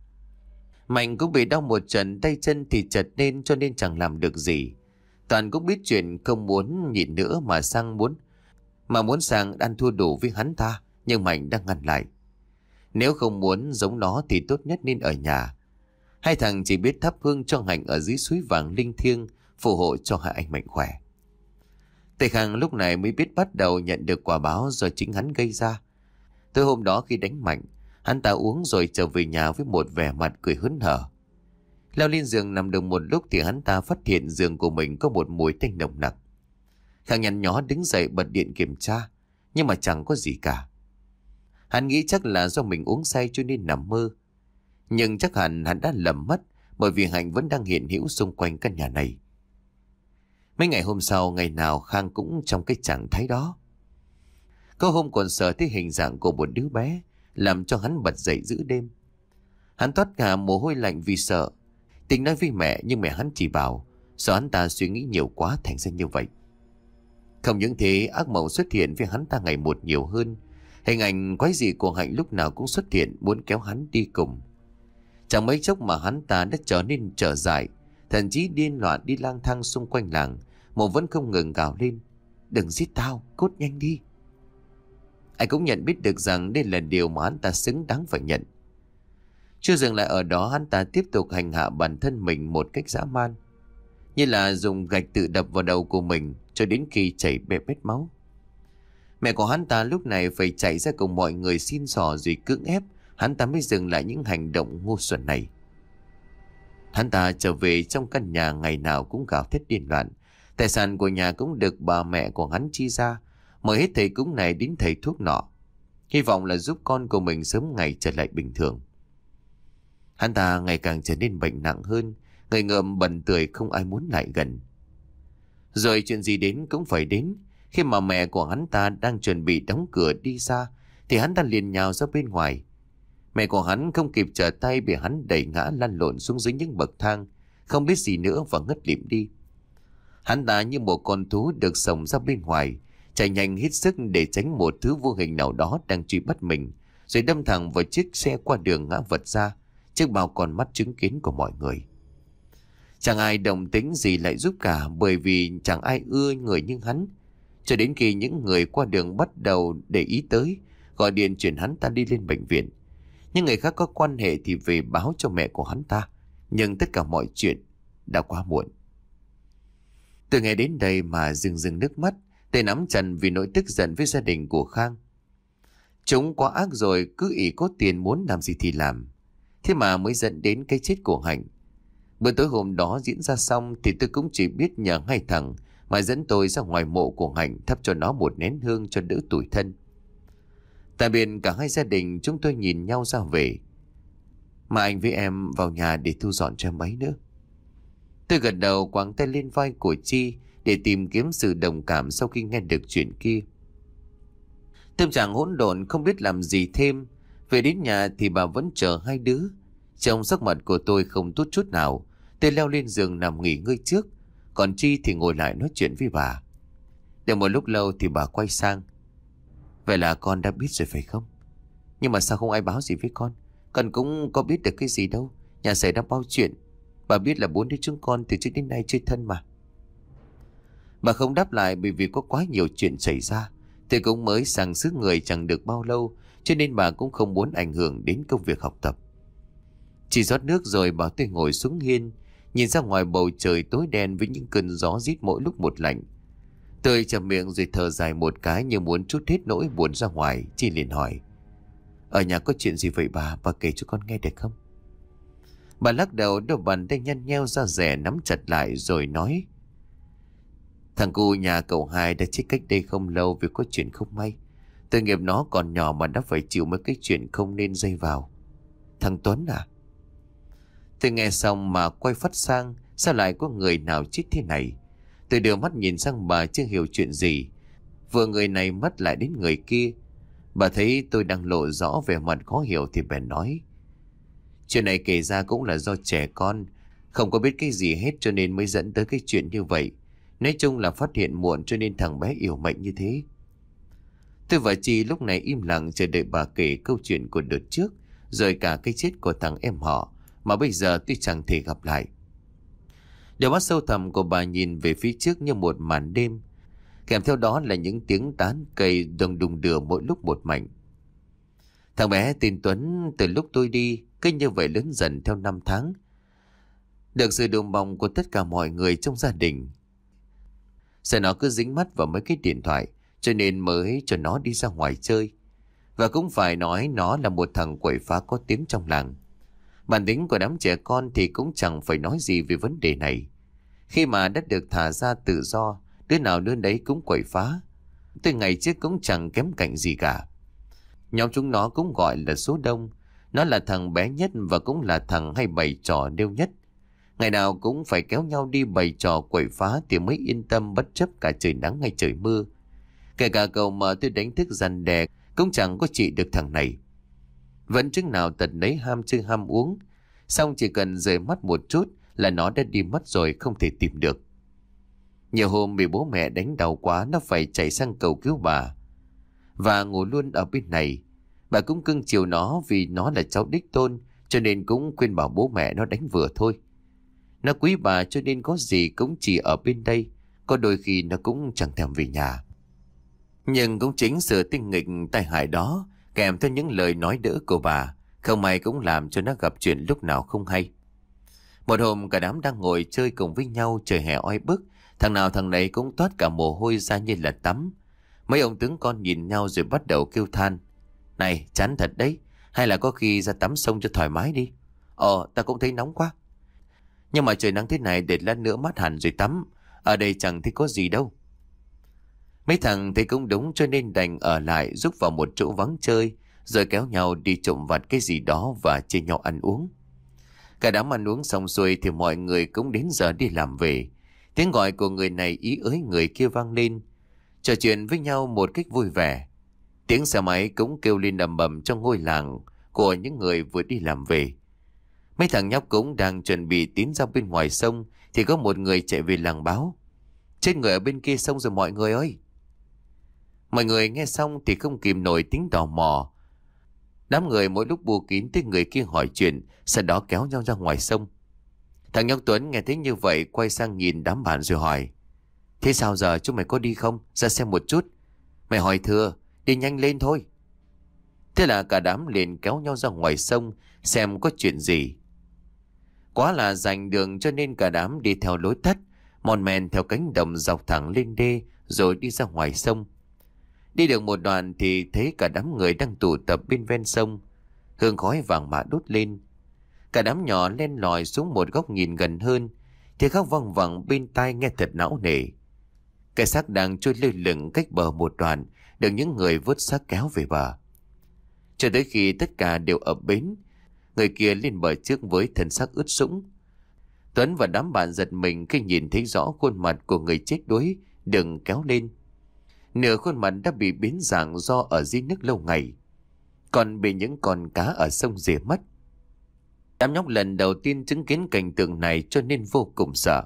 Mạnh cũng bị đau một trận, tay chân thì chật nên cho nên chẳng làm được gì. Toàn cũng biết chuyện không muốn nhịn nữa mà sang muốn mà muốn sang ăn thua đủ với hắn ta, nhưng Mạnh đang ngăn lại. Nếu không muốn giống nó thì tốt nhất nên ở nhà. Hai thằng chỉ biết thắp hương cho Hạnh ở dưới suối vàng linh thiêng, phù hộ cho hai anh Mạnh khỏe. Tây Khang lúc này mới biết bắt đầu nhận được quả báo do chính hắn gây ra. Tới hôm đó khi đánh Mạnh, hắn ta uống rồi trở về nhà với một vẻ mặt cười hớn hở. Leo lên giường nằm được một lúc thì hắn ta phát hiện giường của mình có một mùi tanh nồng nặc. Khang nhăn nhó đứng dậy bật điện kiểm tra, nhưng mà chẳng có gì cả. Hắn nghĩ chắc là do mình uống say cho nên nằm mơ. Nhưng chắc hẳn hắn đã lầm mất, bởi vì Hạnh vẫn đang hiện hữu xung quanh căn nhà này. Mấy ngày hôm sau, ngày nào Khang cũng trong cái trạng thái đó. Có hôm còn sợ thấy hình dạng của một đứa bé, làm cho hắn bật dậy giữa đêm. Hắn toát cả mồ hôi lạnh vì sợ. Tính nói với mẹ nhưng mẹ hắn chỉ bảo sợ hắn ta suy nghĩ nhiều quá thành ra như vậy. Không những thế, ác mộng xuất hiện với hắn ta ngày một nhiều hơn. Hình ảnh quái dị của Hạnh lúc nào cũng xuất hiện muốn kéo hắn đi cùng. Chẳng mấy chốc mà hắn ta đã trở nên trở dại, thậm chí điên loạn đi lang thang xung quanh làng, mồm vẫn không ngừng gào lên: "Đừng giết tao, cút nhanh đi!" Anh cũng nhận biết được rằng đây là điều mà hắn ta xứng đáng phải nhận. Chưa dừng lại ở đó, hắn ta tiếp tục hành hạ bản thân mình một cách dã man, như là dùng gạch tự đập vào đầu của mình cho đến khi chảy bẹp bết máu. Mẹ của hắn ta lúc này phải chạy ra cùng mọi người xin xỏ rồi cưỡng ép hắn ta mới dừng lại những hành động ngu xuẩn này. Hắn ta trở về trong căn nhà ngày nào cũng gào thét điên loạn. Tài sản của nhà cũng được bà mẹ của hắn chi ra, mời hết thầy cúng này đến thầy thuốc nọ, hy vọng là giúp con của mình sớm ngày trở lại bình thường. Hắn ta ngày càng trở nên bệnh nặng hơn, người ngợm bần tươi không ai muốn lại gần. Rồi chuyện gì đến cũng phải đến. Khi mà mẹ của hắn ta đang chuẩn bị đóng cửa đi ra thì hắn ta liền nhào ra bên ngoài. Mẹ của hắn không kịp trở tay bị hắn đẩy ngã lăn lộn xuống dưới những bậc thang, không biết gì nữa và ngất lịm đi. Hắn ta như một con thú được sổng ra bên ngoài, chạy nhanh hết sức để tránh một thứ vô hình nào đó đang truy bắt mình, rồi đâm thẳng vào chiếc xe qua đường ngã vật ra trước bao con mắt chứng kiến của mọi người. Chẳng ai đồng tính gì lại giúp cả, bởi vì chẳng ai ưa người như hắn. Cho đến khi những người qua đường bắt đầu để ý tới, gọi điện chuyển hắn ta đi lên bệnh viện. Những người khác có quan hệ thì về báo cho mẹ của hắn ta, nhưng tất cả mọi chuyện đã quá muộn. Từ ngày đến đây mà rưng rưng nước mắt, tay nắm chặt vì nỗi tức giận với gia đình của Khang. Chúng quá ác rồi, cứ ỷ có tiền muốn làm gì thì làm. Thế mà mới dẫn đến cái chết của Hạnh. Bữa tối hôm đó diễn ra xong thì tôi cũng chỉ biết nhờ hai thằng mà dẫn tôi ra ngoài mộ của Hạnh thắp cho nó một nén hương cho đỡ tủi thân. Tại biệt cả hai gia đình, chúng tôi nhìn nhau ra về. Mà anh với em vào nhà để thu dọn cho em ấy nữa. Tôi gật đầu quàng tay lên vai của Chi để tìm kiếm sự đồng cảm sau khi nghe được chuyện kia. Tâm trạng hỗn độn không biết làm gì thêm. Về đến nhà thì bà vẫn chờ hai đứa. Trong sắc mặt của tôi không tốt chút nào. Tôi leo lên giường nằm nghỉ ngơi trước, còn Chi thì ngồi lại nói chuyện với bà. Được một lúc lâu thì bà quay sang: "Vậy là con đã biết rồi phải không? Nhưng mà sao không ai báo gì với con? Con cũng có biết được cái gì đâu. Nhà xảy ra bao chuyện. Bà biết là bốn đứa chúng con từ trước đến nay chơi thân mà." Bà không đáp lại bởi vì có quá nhiều chuyện xảy ra. Tôi cũng mới sang xứ người chẳng được bao lâu, cho nên bà cũng không muốn ảnh hưởng đến công việc học tập. Chỉ rót nước rồi bảo tôi ngồi xuống hiên, nhìn ra ngoài bầu trời tối đen với những cơn gió rít mỗi lúc một lạnh. Tôi chậm miệng rồi thở dài một cái như muốn trút hết nỗi buồn ra ngoài. Chị liền hỏi: "Ở nhà có chuyện gì vậy bà? Bà kể cho con nghe được không?" Bà lắc đầu, đôi bàn tay nhăn nheo da dẻ nắm chặt lại rồi nói: "Thằng cu nhà cậu hai đã chết cách đây không lâu vì có chuyện không may. Tội nghiệp nó còn nhỏ mà đã phải chịu mấy cái chuyện không nên dây vào. Thằng Tuấn à?" Tôi nghe xong mà quay phát sang, sao lại có người nào chết thế này? Tôi đưa mắt nhìn sang bà chưa hiểu chuyện gì. Vừa người này mất lại đến người kia. Bà thấy tôi đang lộ rõ vẻ mặt khó hiểu thì bèn nói: chuyện này kể ra cũng là do trẻ con, không có biết cái gì hết cho nên mới dẫn tới cái chuyện như vậy. Nói chung là phát hiện muộn cho nên thằng bé yếu mệnh như thế. Tôi và chị lúc này im lặng chờ đợi bà kể câu chuyện của đợt trước, rồi cả cái chết của thằng em họ mà bây giờ tôi chẳng thể gặp lại. Đôi mắt sâu thẳm của bà nhìn về phía trước như một màn đêm, kèm theo đó là những tiếng tán cây đùng đùng đưa mỗi lúc một mạnh. Thằng bé tên Tuấn từ lúc tôi đi cứ như vậy lớn dần theo năm tháng, được sự đùm bọc của tất cả mọi người trong gia đình. Sợ nó cứ dính mắt vào mấy cái điện thoại cho nên mới cho nó đi ra ngoài chơi. Và cũng phải nói nó là một thằng quậy phá có tiếng trong làng. Bản tính của đám trẻ con thì cũng chẳng phải nói gì về vấn đề này. Khi mà đã được thả ra tự do, đứa nào đứa đấy cũng quậy phá. Từ ngày trước cũng chẳng kém cạnh gì cả. Nhóm chúng nó cũng gọi là số đông. Nó là thằng bé nhất và cũng là thằng hay bày trò nêu nhất. Ngày nào cũng phải kéo nhau đi bày trò quậy phá thì mới yên tâm bất chấp cả trời nắng hay trời mưa. Kể cả cậu mà tôi đánh thức răn đè cũng chẳng có trị được thằng này. Vẫn chứng nào tật nấy ham chơi ham uống. Xong chỉ cần rời mắt một chút là nó đã đi mất rồi, không thể tìm được. Nhiều hôm bị bố mẹ đánh đau quá, nó phải chạy sang cầu cứu bà và ngủ luôn ở bên này. Bà cũng cưng chiều nó vì nó là cháu đích tôn, cho nên cũng khuyên bảo bố mẹ nó đánh vừa thôi. Nó quý bà cho nên có gì cũng chỉ ở bên đây, có đôi khi nó cũng chẳng thèm về nhà. Nhưng cũng chính sự tinh nghịch tai hại đó, kèm theo những lời nói đỡ của bà, không may cũng làm cho nó gặp chuyện lúc nào không hay. Một hôm cả đám đang ngồi chơi cùng với nhau, trời hè oi bức, thằng nào thằng nấy cũng toát cả mồ hôi ra như là tắm. Mấy ông tướng con nhìn nhau rồi bắt đầu kêu than: này chán thật đấy, hay là có khi ra tắm sông cho thoải mái đi. Ờ ta cũng thấy nóng quá. Nhưng mà trời nắng thế này để lát nữa mát hẳn rồi tắm, ở đây chẳng thấy có gì đâu. Mấy thằng thấy cũng đúng cho nên đành ở lại giúp vào một chỗ vắng chơi, rồi kéo nhau đi trộm vặt cái gì đó và chia nhau ăn uống. Cả đám ăn uống xong xuôi thì mọi người cũng đến giờ đi làm về. Tiếng gọi của người này ý ới người kia vang lên, trò chuyện với nhau một cách vui vẻ. Tiếng xe máy cũng kêu lên ầm ầm trong ngôi làng của những người vừa đi làm về. Mấy thằng nhóc cũng đang chuẩn bị tiến ra bên ngoài sông thì có một người chạy về làng báo: chết người ở bên kia sông rồi mọi người ơi. Mọi người nghe xong thì không kìm nổi tính tò mò. Đám người mỗi lúc bù kín tới người kia hỏi chuyện, sau đó kéo nhau ra ngoài sông. Thằng nhóc Tuấn nghe thấy như vậy quay sang nhìn đám bạn rồi hỏi: thế sao giờ chúng mày có đi không? Ra xem một chút. Mày hỏi thừa, đi nhanh lên thôi. Thế là cả đám liền kéo nhau ra ngoài sông xem có chuyện gì. Quá là rành đường cho nên cả đám đi theo lối tắt, mòn men theo cánh đồng dọc thẳng lên đê rồi đi ra ngoài sông. Đi được một đoạn thì thấy cả đám người đang tụ tập bên ven sông, hương khói vàng mã đốt lên. Cả đám nhỏ len lỏi xuống một góc nhìn gần hơn thì khóc văng vẳng bên tai nghe thật não nề. Cái xác đang trôi lơ lửng cách bờ một đoạn được những người vớt xác kéo về bờ. Cho tới khi tất cả đều ở bến, người kia lên bờ trước với thân xác ướt sũng. Tuấn và đám bạn giật mình khi nhìn thấy rõ khuôn mặt của người chết đuối đừng kéo lên. Nửa khuôn mặt đã bị biến dạng do ở dưới nước lâu ngày, còn bị những con cá ở sông rỉa mất. Đám nhóc lần đầu tiên chứng kiến cảnh tượng này cho nên vô cùng sợ.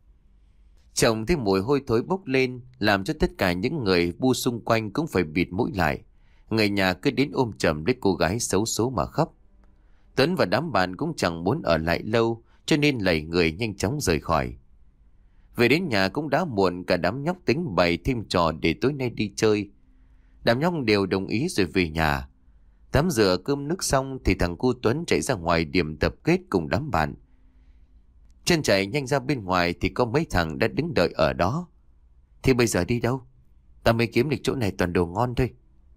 Chồng thấy mùi hôi thối bốc lên làm cho tất cả những người bu xung quanh cũng phải bịt mũi lại. Người nhà cứ đến ôm chầm lấy cô gái xấu số mà khóc. Tuấn và đám bạn cũng chẳng muốn ở lại lâu cho nên lầy người nhanh chóng rời khỏi. Về đến nhà cũng đã muộn, cả đám nhóc tính bày thêm trò để tối nay đi chơi. Đám nhóc đều đồng ý rồi về nhà. Tắm rửa cơm nước xong thì thằng cu Tuấn chạy ra ngoài điểm tập kết cùng đám bạn. Chân chạy nhanh ra bên ngoài thì có mấy thằng đã đứng đợi ở đó. Thì bây giờ đi đâu? Ta mới kiếm được chỗ này toàn đồ ngon thôi.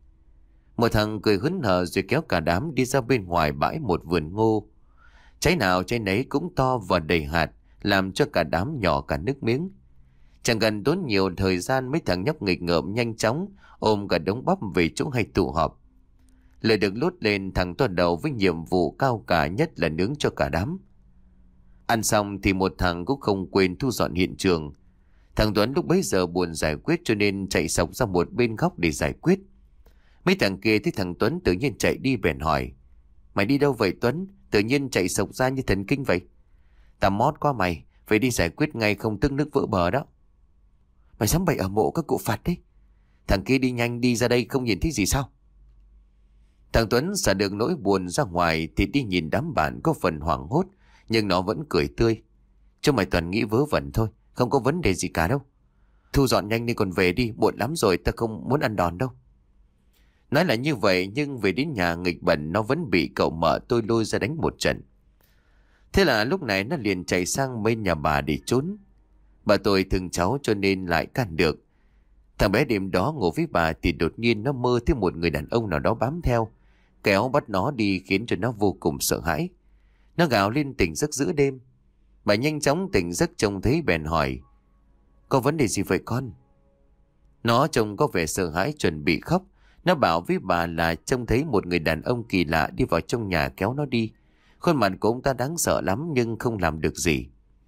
Một thằng cười hớn hở rồi kéo cả đám đi ra bên ngoài bãi một vườn ngô. Trái nào trái nấy cũng to và đầy hạt, làm cho cả đám nhỏ cả nước miếng. Chẳng cần tốn nhiều thời gian, mấy thằng nhóc nghịch ngợm nhanh chóng ôm cả đống bắp về chỗ hay tụ họp. Lời được lốt lên, thằng to đầu với nhiệm vụ cao cả nhất là nướng cho cả đám. Ăn xong thì một thằng cũng không quên thu dọn hiện trường. Thằng Tuấn lúc bấy giờ buồn giải quyết cho nên chạy sộc ra một bên góc để giải quyết. Mấy thằng kia thấy thằng Tuấn tự nhiên chạy đi bèn hỏi: Mày đi đâu vậy Tuấn? Tự nhiên chạy sộc ra như thần kinh vậy. Tao mót qua mày, phải đi giải quyết ngay không tức nước vỡ bờ đó. Mày dám bậy ở mộ các cụ phạt đấy. Thằng kia đi nhanh đi ra đây không nhìn thấy gì sao? Thằng Tuấn xả được nỗi buồn ra ngoài thì đi nhìn đám bạn có phần hoảng hốt, nhưng nó vẫn cười tươi. Chứ mày toàn nghĩ vớ vẩn thôi, không có vấn đề gì cả đâu. Thu dọn nhanh đi còn về đi, muộn lắm rồi, ta không muốn ăn đòn đâu. Nói là như vậy nhưng về đến nhà nghịch bẩn nó vẫn bị cậu mợ tôi lôi ra đánh một trận. Thế là lúc này nó liền chạy sang bên nhà bà để trốn. Bà tôi thương cháu cho nên lại can được. Thằng bé đêm đó ngủ với bà thì đột nhiên nó mơ thấy một người đàn ông nào đó bám theo, kéo bắt nó đi khiến cho nó vô cùng sợ hãi. Nó gào lên tỉnh giấc giữa đêm. Bà nhanh chóng tỉnh giấc trông thấy bèn hỏi: Có vấn đề gì vậy con? Nó trông có vẻ sợ hãi chuẩn bị khóc. Nó bảo với bà là trông thấy một người đàn ông kỳ lạ đi vào trong nhà kéo nó đi. Khuôn mặt của ông ta đáng sợ lắm nhưng không làm được gì.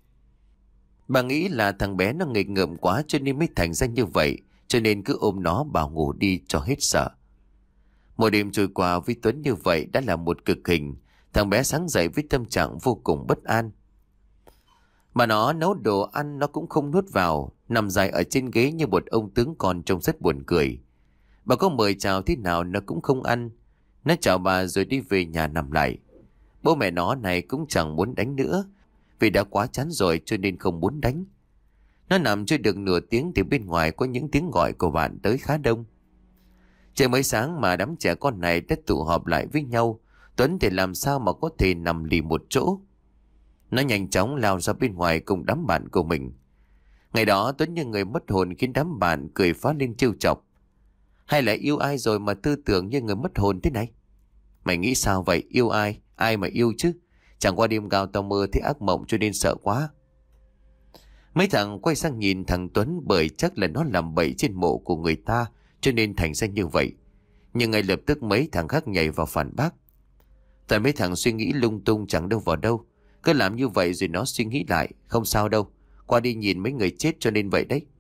Bà nghĩ là thằng bé nó nghịch ngợm quá cho nên mới thành ra như vậy, cho nên cứ ôm nó bảo ngủ đi cho hết sợ. Một đêm trôi qua với Tuấn như vậy đã là một cực hình. Thằng bé sáng dậy với tâm trạng vô cùng bất an. Mà nó nấu đồ ăn nó cũng không nuốt vào, nằm dài ở trên ghế như một ông tướng con trông rất buồn cười. Bà có mời chào thế nào nó cũng không ăn. Nó chào bà rồi đi về nhà nằm lại. Bố mẹ nó này cũng chẳng muốn đánh nữa, vì đã quá chán rồi cho nên không muốn đánh. Nó nằm chưa được nửa tiếng thì bên ngoài có những tiếng gọi của bạn tới khá đông. Trời mới sáng mà đám trẻ con này đã tụ họp lại với nhau. Tuấn thì làm sao mà có thể nằm lì một chỗ. Nó nhanh chóng lao ra bên ngoài cùng đám bạn của mình. Ngày đó Tuấn như người mất hồn khiến đám bạn cười phá lên trêu chọc. Hay là yêu ai rồi mà tư tưởng như người mất hồn thế này? Mày nghĩ sao vậy? Yêu ai? Ai mà yêu chứ? Chẳng qua đêm gào tao mơ thấy ác mộng cho nên sợ quá. Mấy thằng quay sang nhìn thằng Tuấn bởi chắc là nó làm bậy trên mộ của người ta cho nên thành ra như vậy. Nhưng ngay lập tức mấy thằng khác nhảy vào phản bác. Toàn mấy thằng suy nghĩ lung tung chẳng đâu vào đâu. Cứ làm như vậy rồi nó suy nghĩ lại. Không sao đâu. Qua đi nhìn mấy người chết cho nên vậy đấy.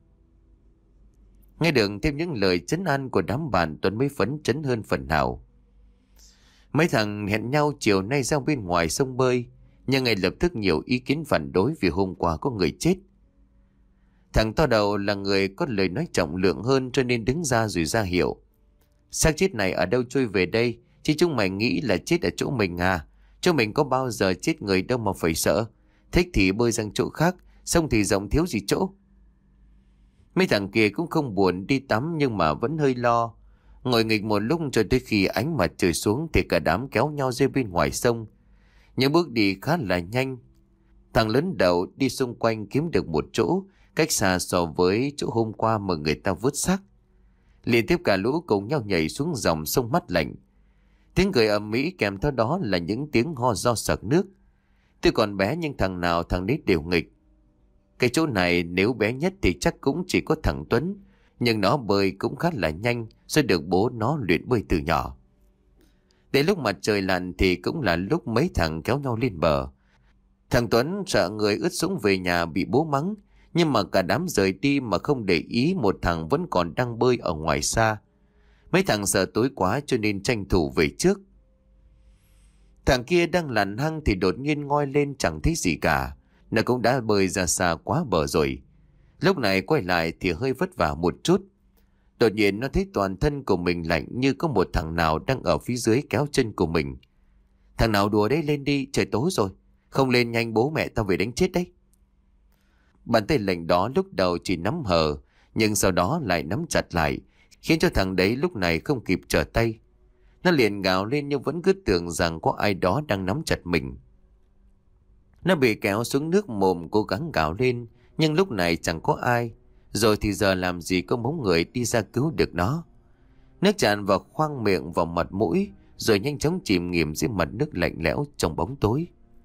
Nghe được thêm những lời trấn an của đám bạn, Tuấn mới phấn chấn hơn phần nào. Mấy thằng hẹn nhau chiều nay ra bên ngoài sông bơi. Nhưng ngay lập tức nhiều ý kiến phản đối vì hôm qua có người chết. Thằng to đầu là người có lời nói trọng lượng hơn cho nên đứng ra rồi ra hiệu. Xác chết này ở đâu trôi về đây? Chứ chúng mày nghĩ là chết ở chỗ mình à? Chỗ mình có bao giờ chết người đâu mà phải sợ. Thích thì bơi sang chỗ khác, sông thì rộng thiếu gì chỗ. Mấy thằng kia cũng không buồn đi tắm nhưng mà vẫn hơi lo. Ngồi nghịch một lúc cho tới khi ánh mặt trời xuống thì cả đám kéo nhau ra bên ngoài sông. Những bước đi khá là nhanh. Thằng lớn đầu đi xung quanh kiếm được một chỗ cách xa so với chỗ hôm qua mà người ta vứt xác. Liên tiếp cả lũ cùng nhau nhảy xuống dòng sông mát lạnh. Tiếng cười ầm ĩ kèm theo đó là những tiếng ho do sặc nước. Tôi còn bé nhưng thằng nào thằng nít đều nghịch. Cái chỗ này nếu bé nhất thì chắc cũng chỉ có thằng Tuấn, nhưng nó bơi cũng khá là nhanh do được bố nó luyện bơi từ nhỏ. Đến lúc mặt trời lặn thì cũng là lúc mấy thằng kéo nhau lên bờ. Thằng Tuấn sợ người ướt sũng về nhà bị bố mắng, nhưng mà cả đám rời đi mà không để ý một thằng vẫn còn đang bơi ở ngoài xa. Mấy thằng sợ tối quá cho nên tranh thủ về trước. Thằng kia đang lặn hăng thì đột nhiên ngoi lên chẳng thấy gì cả. Nó cũng đã bơi ra xa quá bờ rồi. Lúc này quay lại thì hơi vất vả một chút. Đột nhiên nó thấy toàn thân của mình lạnh như có một thằng nào đang ở phía dưới kéo chân của mình. Thằng nào đùa đấy, lên đi, trời tối rồi. Không lên nhanh bố mẹ tao về đánh chết đấy. Bàn tay lạnh đó lúc đầu chỉ nắm hờ, nhưng sau đó lại nắm chặt lại, khiến cho thằng đấy lúc này không kịp trở tay. Nó liền gào lên nhưng vẫn cứ tưởng rằng có ai đó đang nắm chặt mình. Nó bị kéo xuống nước, mồm cố gắng gào lên, nhưng lúc này chẳng có ai. Rồi thì giờ làm gì có bóng người đi ra cứu được nó. Nước tràn vào khoang miệng, vào mặt mũi, rồi nhanh chóng chìm nghỉm dưới mặt nước lạnh lẽo trong bóng tối.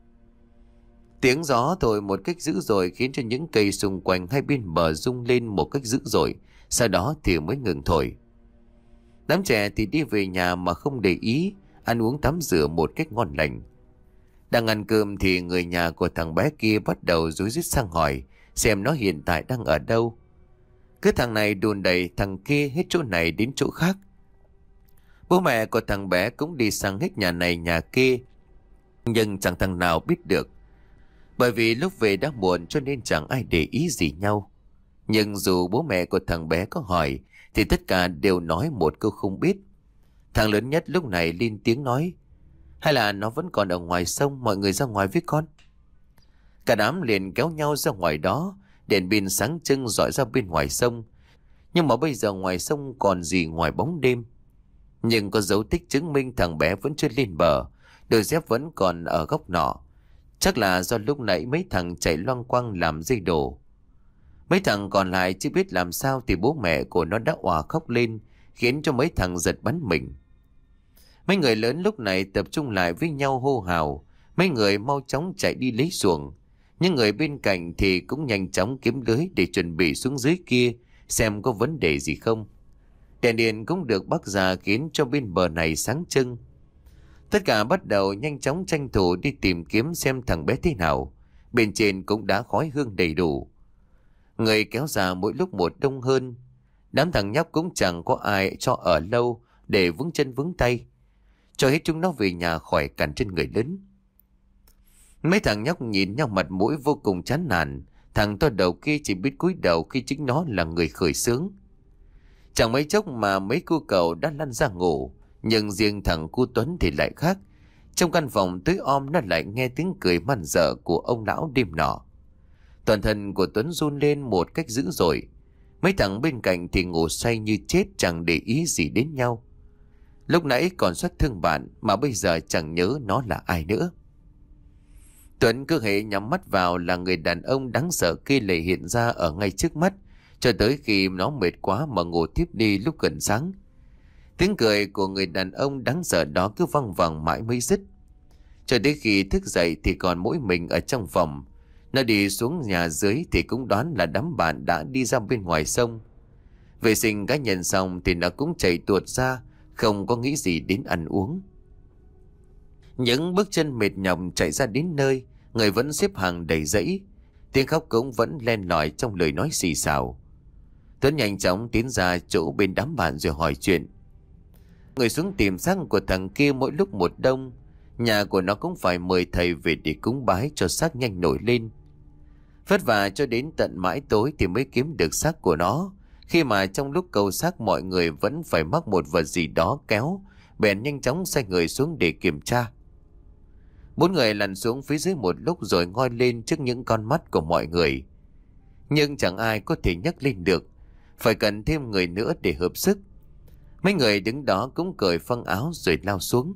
Tiếng gió thổi một cách dữ dội khiến cho những cây xung quanh hai bên bờ rung lên một cách dữ dội, sau đó thì mới ngừng thổi. Đám trẻ thì đi về nhà mà không để ý, ăn uống tắm rửa một cách ngon lành. Đang ăn cơm thì người nhà của thằng bé kia bắt đầu rối rít sang hỏi xem nó hiện tại đang ở đâu. Cứ thằng này đùn đẩy thằng kia hết chỗ này đến chỗ khác. Bố mẹ của thằng bé cũng đi sang hết nhà này nhà kia, nhưng chẳng thằng nào biết được. Bởi vì lúc về đã muộn cho nên chẳng ai để ý gì nhau. Nhưng dù bố mẹ của thằng bé có hỏi thì tất cả đều nói một câu không biết. Thằng lớn nhất lúc này lên tiếng nói: hay là nó vẫn còn ở ngoài sông, mọi người ra ngoài với con. Cả đám liền kéo nhau ra ngoài đó. Đèn pin sáng trưng rọi ra bên ngoài sông. Nhưng mà bây giờ ngoài sông còn gì ngoài bóng đêm. Nhưng có dấu tích chứng minh thằng bé vẫn chưa lên bờ. Đôi dép vẫn còn ở góc nọ. Chắc là do lúc nãy mấy thằng chạy loang quang làm dây đổ. Mấy thằng còn lại chưa biết làm sao thì bố mẹ của nó đã òa khóc lên, khiến cho mấy thằng giật bắn mình. Mấy người lớn lúc này tập trung lại với nhau hô hào. Mấy người mau chóng chạy đi lấy xuồng. Những người bên cạnh thì cũng nhanh chóng kiếm lưới để chuẩn bị xuống dưới kia xem có vấn đề gì không. Đèn điện cũng được bắc ra khiến cho bên bờ này sáng trưng. Tất cả bắt đầu nhanh chóng tranh thủ đi tìm kiếm xem thằng bé thế nào. Bên trên cũng đã khói hương đầy đủ. Người kéo ra mỗi lúc một đông hơn. Đám thằng nhóc cũng chẳng có ai cho ở lâu để vững chân vững tay. Cho hết chúng nó về nhà khỏi cản chân người lớn. Mấy thằng nhóc nhìn nhau mặt mũi vô cùng chán nản. Thằng to đầu kia chỉ biết cúi đầu khi chính nó là người khởi xướng. Chẳng mấy chốc mà mấy cô cậu đã lăn ra ngủ. Nhưng riêng thằng cu Tuấn thì lại khác. Trong căn phòng tối om nó lại nghe tiếng cười man dợ của ông lão đêm nọ. Toàn thân của Tuấn run lên một cách dữ dội. Mấy thằng bên cạnh thì ngủ say như chết, chẳng để ý gì đến nhau. Lúc nãy còn xót thương bạn mà bây giờ chẳng nhớ nó là ai nữa. Tuấn cứ hễ nhắm mắt vào là người đàn ông đáng sợ kia lại hiện ra ở ngay trước mắt, cho tới khi nó mệt quá mà ngủ tiếp đi lúc gần sáng. Tiếng cười của người đàn ông đáng sợ đó cứ văng vẳng mãi mới dứt. Cho đến khi thức dậy thì còn mỗi mình ở trong phòng. Nó đi xuống nhà dưới thì cũng đoán là đám bạn đã đi ra bên ngoài sông. Vệ sinh cá nhân xong thì nó cũng chạy tuột ra, không có nghĩ gì đến ăn uống. Những bước chân mệt nhọc chạy ra đến nơi, người vẫn xếp hàng đầy dãy. Tiếng khóc cũng vẫn len lỏi trong lời nói xì xào. Tuấn nhanh chóng tiến ra chỗ bên đám bạn rồi hỏi chuyện. Người xuống tìm xác của thằng kia mỗi lúc một đông. Nhà của nó cũng phải mời thầy về để cúng bái cho xác nhanh nổi lên. Vất vả cho đến tận mãi tối thì mới kiếm được xác của nó. Khi mà trong lúc cầu xác mọi người vẫn phải mắc một vật gì đó kéo, bèn nhanh chóng xoay người xuống để kiểm tra. Bốn người lặn xuống phía dưới một lúc rồi ngoi lên trước những con mắt của mọi người. Nhưng chẳng ai có thể nhấc lên được, phải cần thêm người nữa để hợp sức. Mấy người đứng đó cũng cởi phăng áo rồi lao xuống.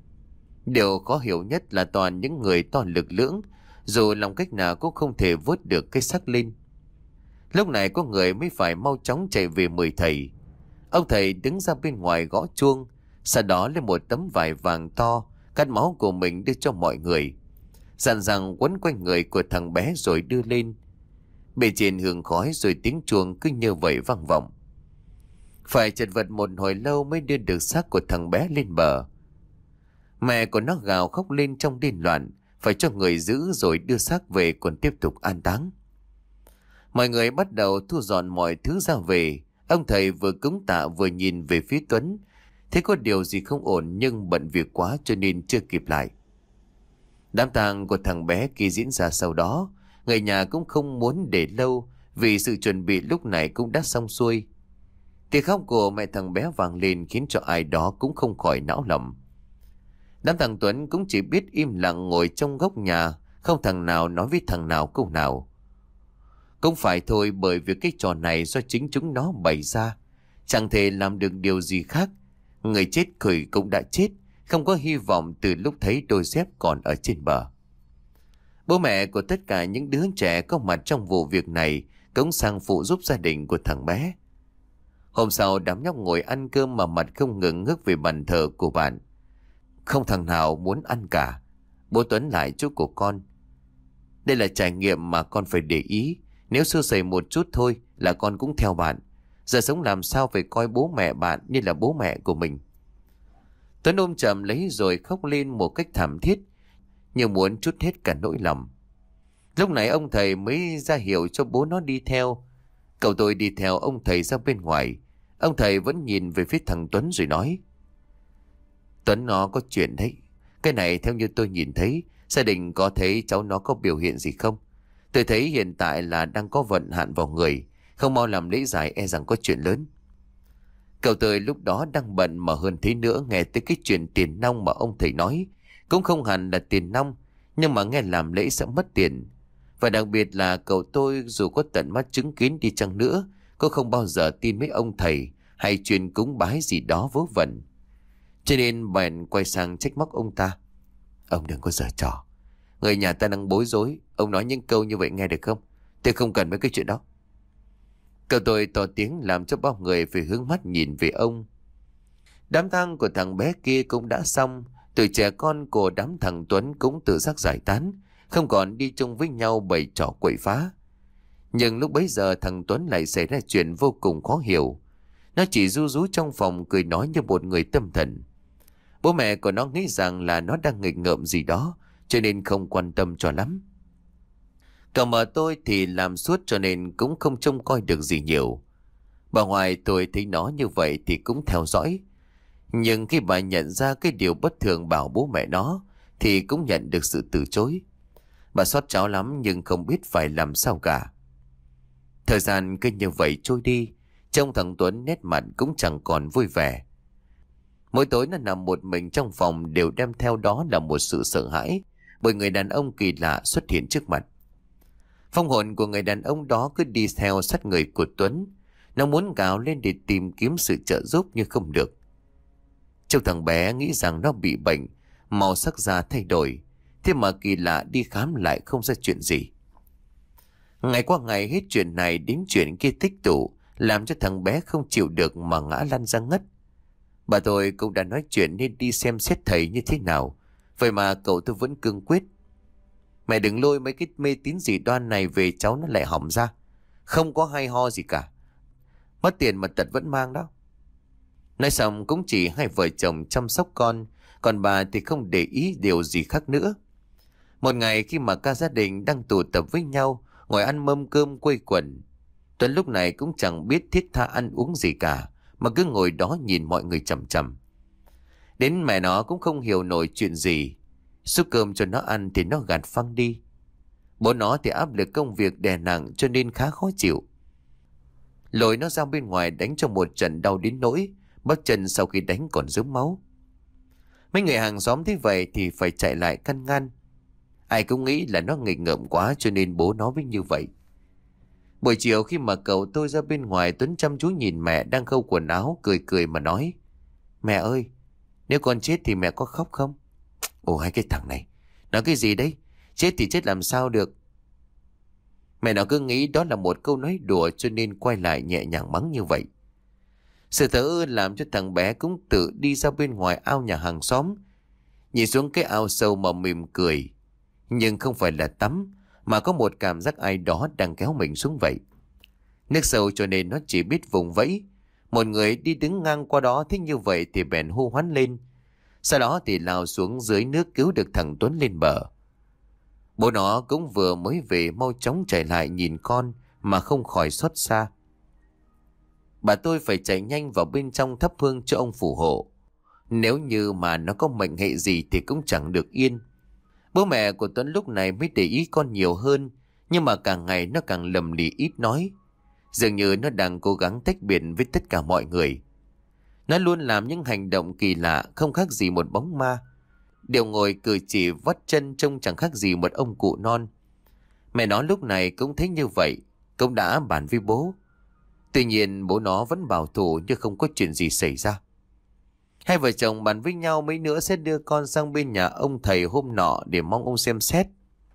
Điều khó hiểu nhất là toàn những người to lực lưỡng, dù làm cách nào cũng không thể vớt được cái xác lên. Lúc này có người mới phải mau chóng chạy về mời thầy. Ông thầy đứng ra bên ngoài gõ chuông, sau đó lấy một tấm vải vàng to, cắt máu của mình đưa cho mọi người, dặn rằng quấn quanh người của thằng bé rồi đưa lên. Bề trên hương khói rồi tiếng chuông cứ như vậy vang vọng. Phải chật vật một hồi lâu mới đưa được xác của thằng bé lên bờ. Mẹ của nó gào khóc lên trong điên loạn, phải cho người giữ rồi đưa xác về còn tiếp tục an táng. Mọi người bắt đầu thu dọn mọi thứ ra về. Ông thầy vừa cúng tạ vừa nhìn về phía Tuấn, thấy có điều gì không ổn nhưng bận việc quá cho nên chưa kịp lại. Đám tang của thằng bé kia diễn ra sau đó, người nhà cũng không muốn để lâu vì sự chuẩn bị lúc này cũng đã xong xuôi. Tiếng khóc của mẹ thằng bé vang lên khiến cho ai đó cũng không khỏi não lòng. Đám thằng Tuấn cũng chỉ biết im lặng ngồi trong góc nhà, không thằng nào nói với thằng nào câu nào. Cũng phải thôi, bởi vì cái trò này do chính chúng nó bày ra, chẳng thể làm được điều gì khác. Người chết khởi cũng đã chết, không có hy vọng từ lúc thấy đôi dép còn ở trên bờ. Bố mẹ của tất cả những đứa trẻ có mặt trong vụ việc này cũng sang phụ giúp gia đình của thằng bé. Hôm sau đám nhóc ngồi ăn cơm mà mặt không ngừng ngước về bàn thờ của bạn. Không thằng nào muốn ăn cả. Bố Tuấn lại chỗ của con. Đây là trải nghiệm mà con phải để ý. Nếu sơ sẩy một chút thôi là con cũng theo bạn. Giờ sống làm sao phải coi bố mẹ bạn như là bố mẹ của mình. Tuấn ôm chầm lấy rồi khóc lên một cách thảm thiết, như muốn trút hết cả nỗi lòng. Lúc này ông thầy mới ra hiệu cho bố nó đi theo. Cậu tôi đi theo ông thầy ra bên ngoài. Ông thầy vẫn nhìn về phía thằng Tuấn rồi nói: Tuấn nó có chuyện đấy. Cái này theo như tôi nhìn thấy, gia đình có thấy cháu nó có biểu hiện gì không? Tôi thấy hiện tại là đang có vận hạn vào người, không mau làm lễ giải e rằng có chuyện lớn. Cậu tôi lúc đó đang bận, mà hơn thế nữa nghe tới cái chuyện tiền nong mà ông thầy nói. Cũng không hẳn là tiền nong, nhưng mà nghe làm lễ sẽ mất tiền. Và đặc biệt là cậu tôi dù có tận mắt chứng kiến đi chăng nữa, cũng không bao giờ tin mấy ông thầy hay truyền cúng bái gì đó vớ vẩn. Cho nên bèn quay sang trách móc ông ta: Ông đừng có giở trò. Người nhà ta đang bối rối, ông nói những câu như vậy nghe được không? Tôi không cần mấy cái chuyện đó. Cậu tôi to tiếng làm cho bao người phải hướng mắt nhìn về ông. Đám tang của thằng bé kia cũng đã xong. Tuổi trẻ con của đám thằng Tuấn cũng tự giác giải tán, không còn đi chung với nhau bày trò quậy phá. Nhưng lúc bấy giờ thằng Tuấn lại xảy ra chuyện vô cùng khó hiểu. Nó chỉ ru rú trong phòng cười nói như một người tâm thần. Bố mẹ của nó nghĩ rằng là nó đang nghịch ngợm gì đó, cho nên không quan tâm cho lắm. Cậu mợ tôi thì làm suốt cho nên cũng không trông coi được gì nhiều. Bà Hoài tôi thấy nó như vậy thì cũng theo dõi. Nhưng khi bà nhận ra cái điều bất thường bảo bố mẹ nó thì cũng nhận được sự từ chối. Bà xót cháu lắm nhưng không biết phải làm sao cả. Thời gian cứ như vậy trôi đi, trông thằng Tuấn nét mặt cũng chẳng còn vui vẻ. Mỗi tối nó nằm một mình trong phòng đều đem theo đó là một sự sợ hãi, bởi người đàn ông kỳ lạ xuất hiện trước mặt. Phong hồn của người đàn ông đó cứ đi theo sát người của Tuấn. Nó muốn gào lên để tìm kiếm sự trợ giúp nhưng không được. Châu thằng bé nghĩ rằng nó bị bệnh, màu sắc da thay đổi. Thế mà kỳ lạ đi khám lại không ra chuyện gì. Ngày qua ngày hết chuyện này đến chuyện kia tích tụ, làm cho thằng bé không chịu được mà ngã lăn ra ngất. Bà tôi cũng đã nói chuyện nên đi xem xét thầy như thế nào. Vậy mà cậu tôi vẫn cương quyết: Mẹ đừng lôi mấy cái mê tín dị đoan này về, cháu nó lại hỏng ra. Không có hay ho gì cả. Mất tiền mà tật vẫn mang đó. Nói xong cũng chỉ hai vợ chồng chăm sóc con, còn bà thì không để ý điều gì khác nữa. Một ngày khi mà cả gia đình đang tụ tập với nhau, ngồi ăn mâm cơm quây quần, Tuấn lúc này cũng chẳng biết thiết tha ăn uống gì cả, mà cứ ngồi đó nhìn mọi người chằm chằm. Đến mẹ nó cũng không hiểu nổi chuyện gì. Xúc cơm cho nó ăn thì nó gạt phăng đi. Bố nó thì áp lực công việc đè nặng cho nên khá khó chịu. Lôi nó ra bên ngoài đánh cho một trận đau đến nỗi bắp chân sau khi đánh còn rớm máu. Mấy người hàng xóm thấy vậy thì phải chạy lại căn ngăn. Ai cũng nghĩ là nó nghịch ngợm quá cho nên bố nó mới như vậy. Buổi chiều khi mà cậu tôi ra bên ngoài, Tuấn chăm chú nhìn mẹ đang khâu quần áo, cười cười mà nói: Mẹ ơi, nếu con chết thì mẹ có khóc không? Ồ, hai cái thằng này nói cái gì đấy? Chết thì chết làm sao được? Mẹ nó cứ nghĩ đó là một câu nói đùa cho nên quay lại nhẹ nhàng mắng như vậy. Sự thờ ơ làm cho thằng bé cũng tự đi ra bên ngoài ao nhà hàng xóm, nhìn xuống cái ao sâu mà mỉm cười. Nhưng không phải là tắm, mà có một cảm giác ai đó đang kéo mình xuống vậy. Nước sâu cho nên nó chỉ biết vùng vẫy. Một người đi đứng ngang qua đó thấy như vậy thì bèn hô hoán lên. Sau đó thì lao xuống dưới nước cứu được thằng Tuấn lên bờ. Bố nó cũng vừa mới về mau chóng chạy lại nhìn con mà không khỏi xót xa. Bà tôi phải chạy nhanh vào bên trong thắp hương cho ông phù hộ. Nếu như mà nó có mệnh hệ gì thì cũng chẳng được yên. Bố mẹ của Tuấn lúc này mới để ý con nhiều hơn, nhưng mà càng ngày nó càng lầm lì ít nói. Dường như nó đang cố gắng tách biệt với tất cả mọi người. Nó luôn làm những hành động kỳ lạ, không khác gì một bóng ma. Điều ngồi cử chỉ vắt chân trông chẳng khác gì một ông cụ non. Mẹ nó lúc này cũng thấy như vậy, cũng đã bàn với bố. Tuy nhiên bố nó vẫn bảo thủ như không có chuyện gì xảy ra. Hai vợ chồng bàn với nhau mấy nữa sẽ đưa con sang bên nhà ông thầy hôm nọ để mong ông xem xét.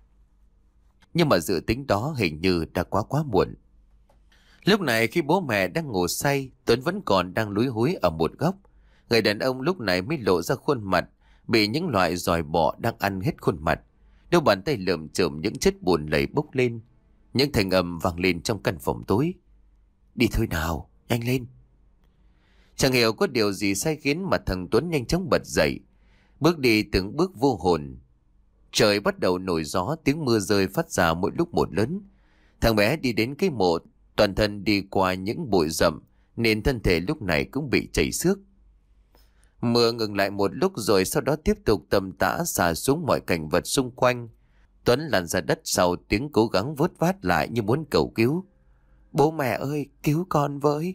Nhưng mà dự tính đó hình như đã quá quá muộn. Lúc này khi bố mẹ đang ngủ say, Tuấn vẫn còn đang lúi húi ở một góc. Người đàn ông lúc này mới lộ ra khuôn mặt bị những loại giòi bọ đang ăn hết khuôn mặt. Đôi bàn tay lượm chởm những chất bùn lầy bốc lên. Những thanh âm vang lên trong căn phòng tối: Đi thôi nào, nhanh lên. Chẳng hiểu có điều gì sai khiến mà thằng Tuấn nhanh chóng bật dậy, bước đi từng bước vô hồn. Trời bắt đầu nổi gió, tiếng mưa rơi phát ra mỗi lúc một lớn. Thằng bé đi đến cái mộ, toàn thân đi qua những bụi rậm, nên thân thể lúc này cũng bị chảy xước. Mưa ngừng lại một lúc rồi sau đó tiếp tục tầm tã xả xuống mọi cảnh vật xung quanh. Tuấn lăn ra đất sau tiếng cố gắng vớt vát lại như muốn cầu cứu. Bố mẹ ơi, cứu con với.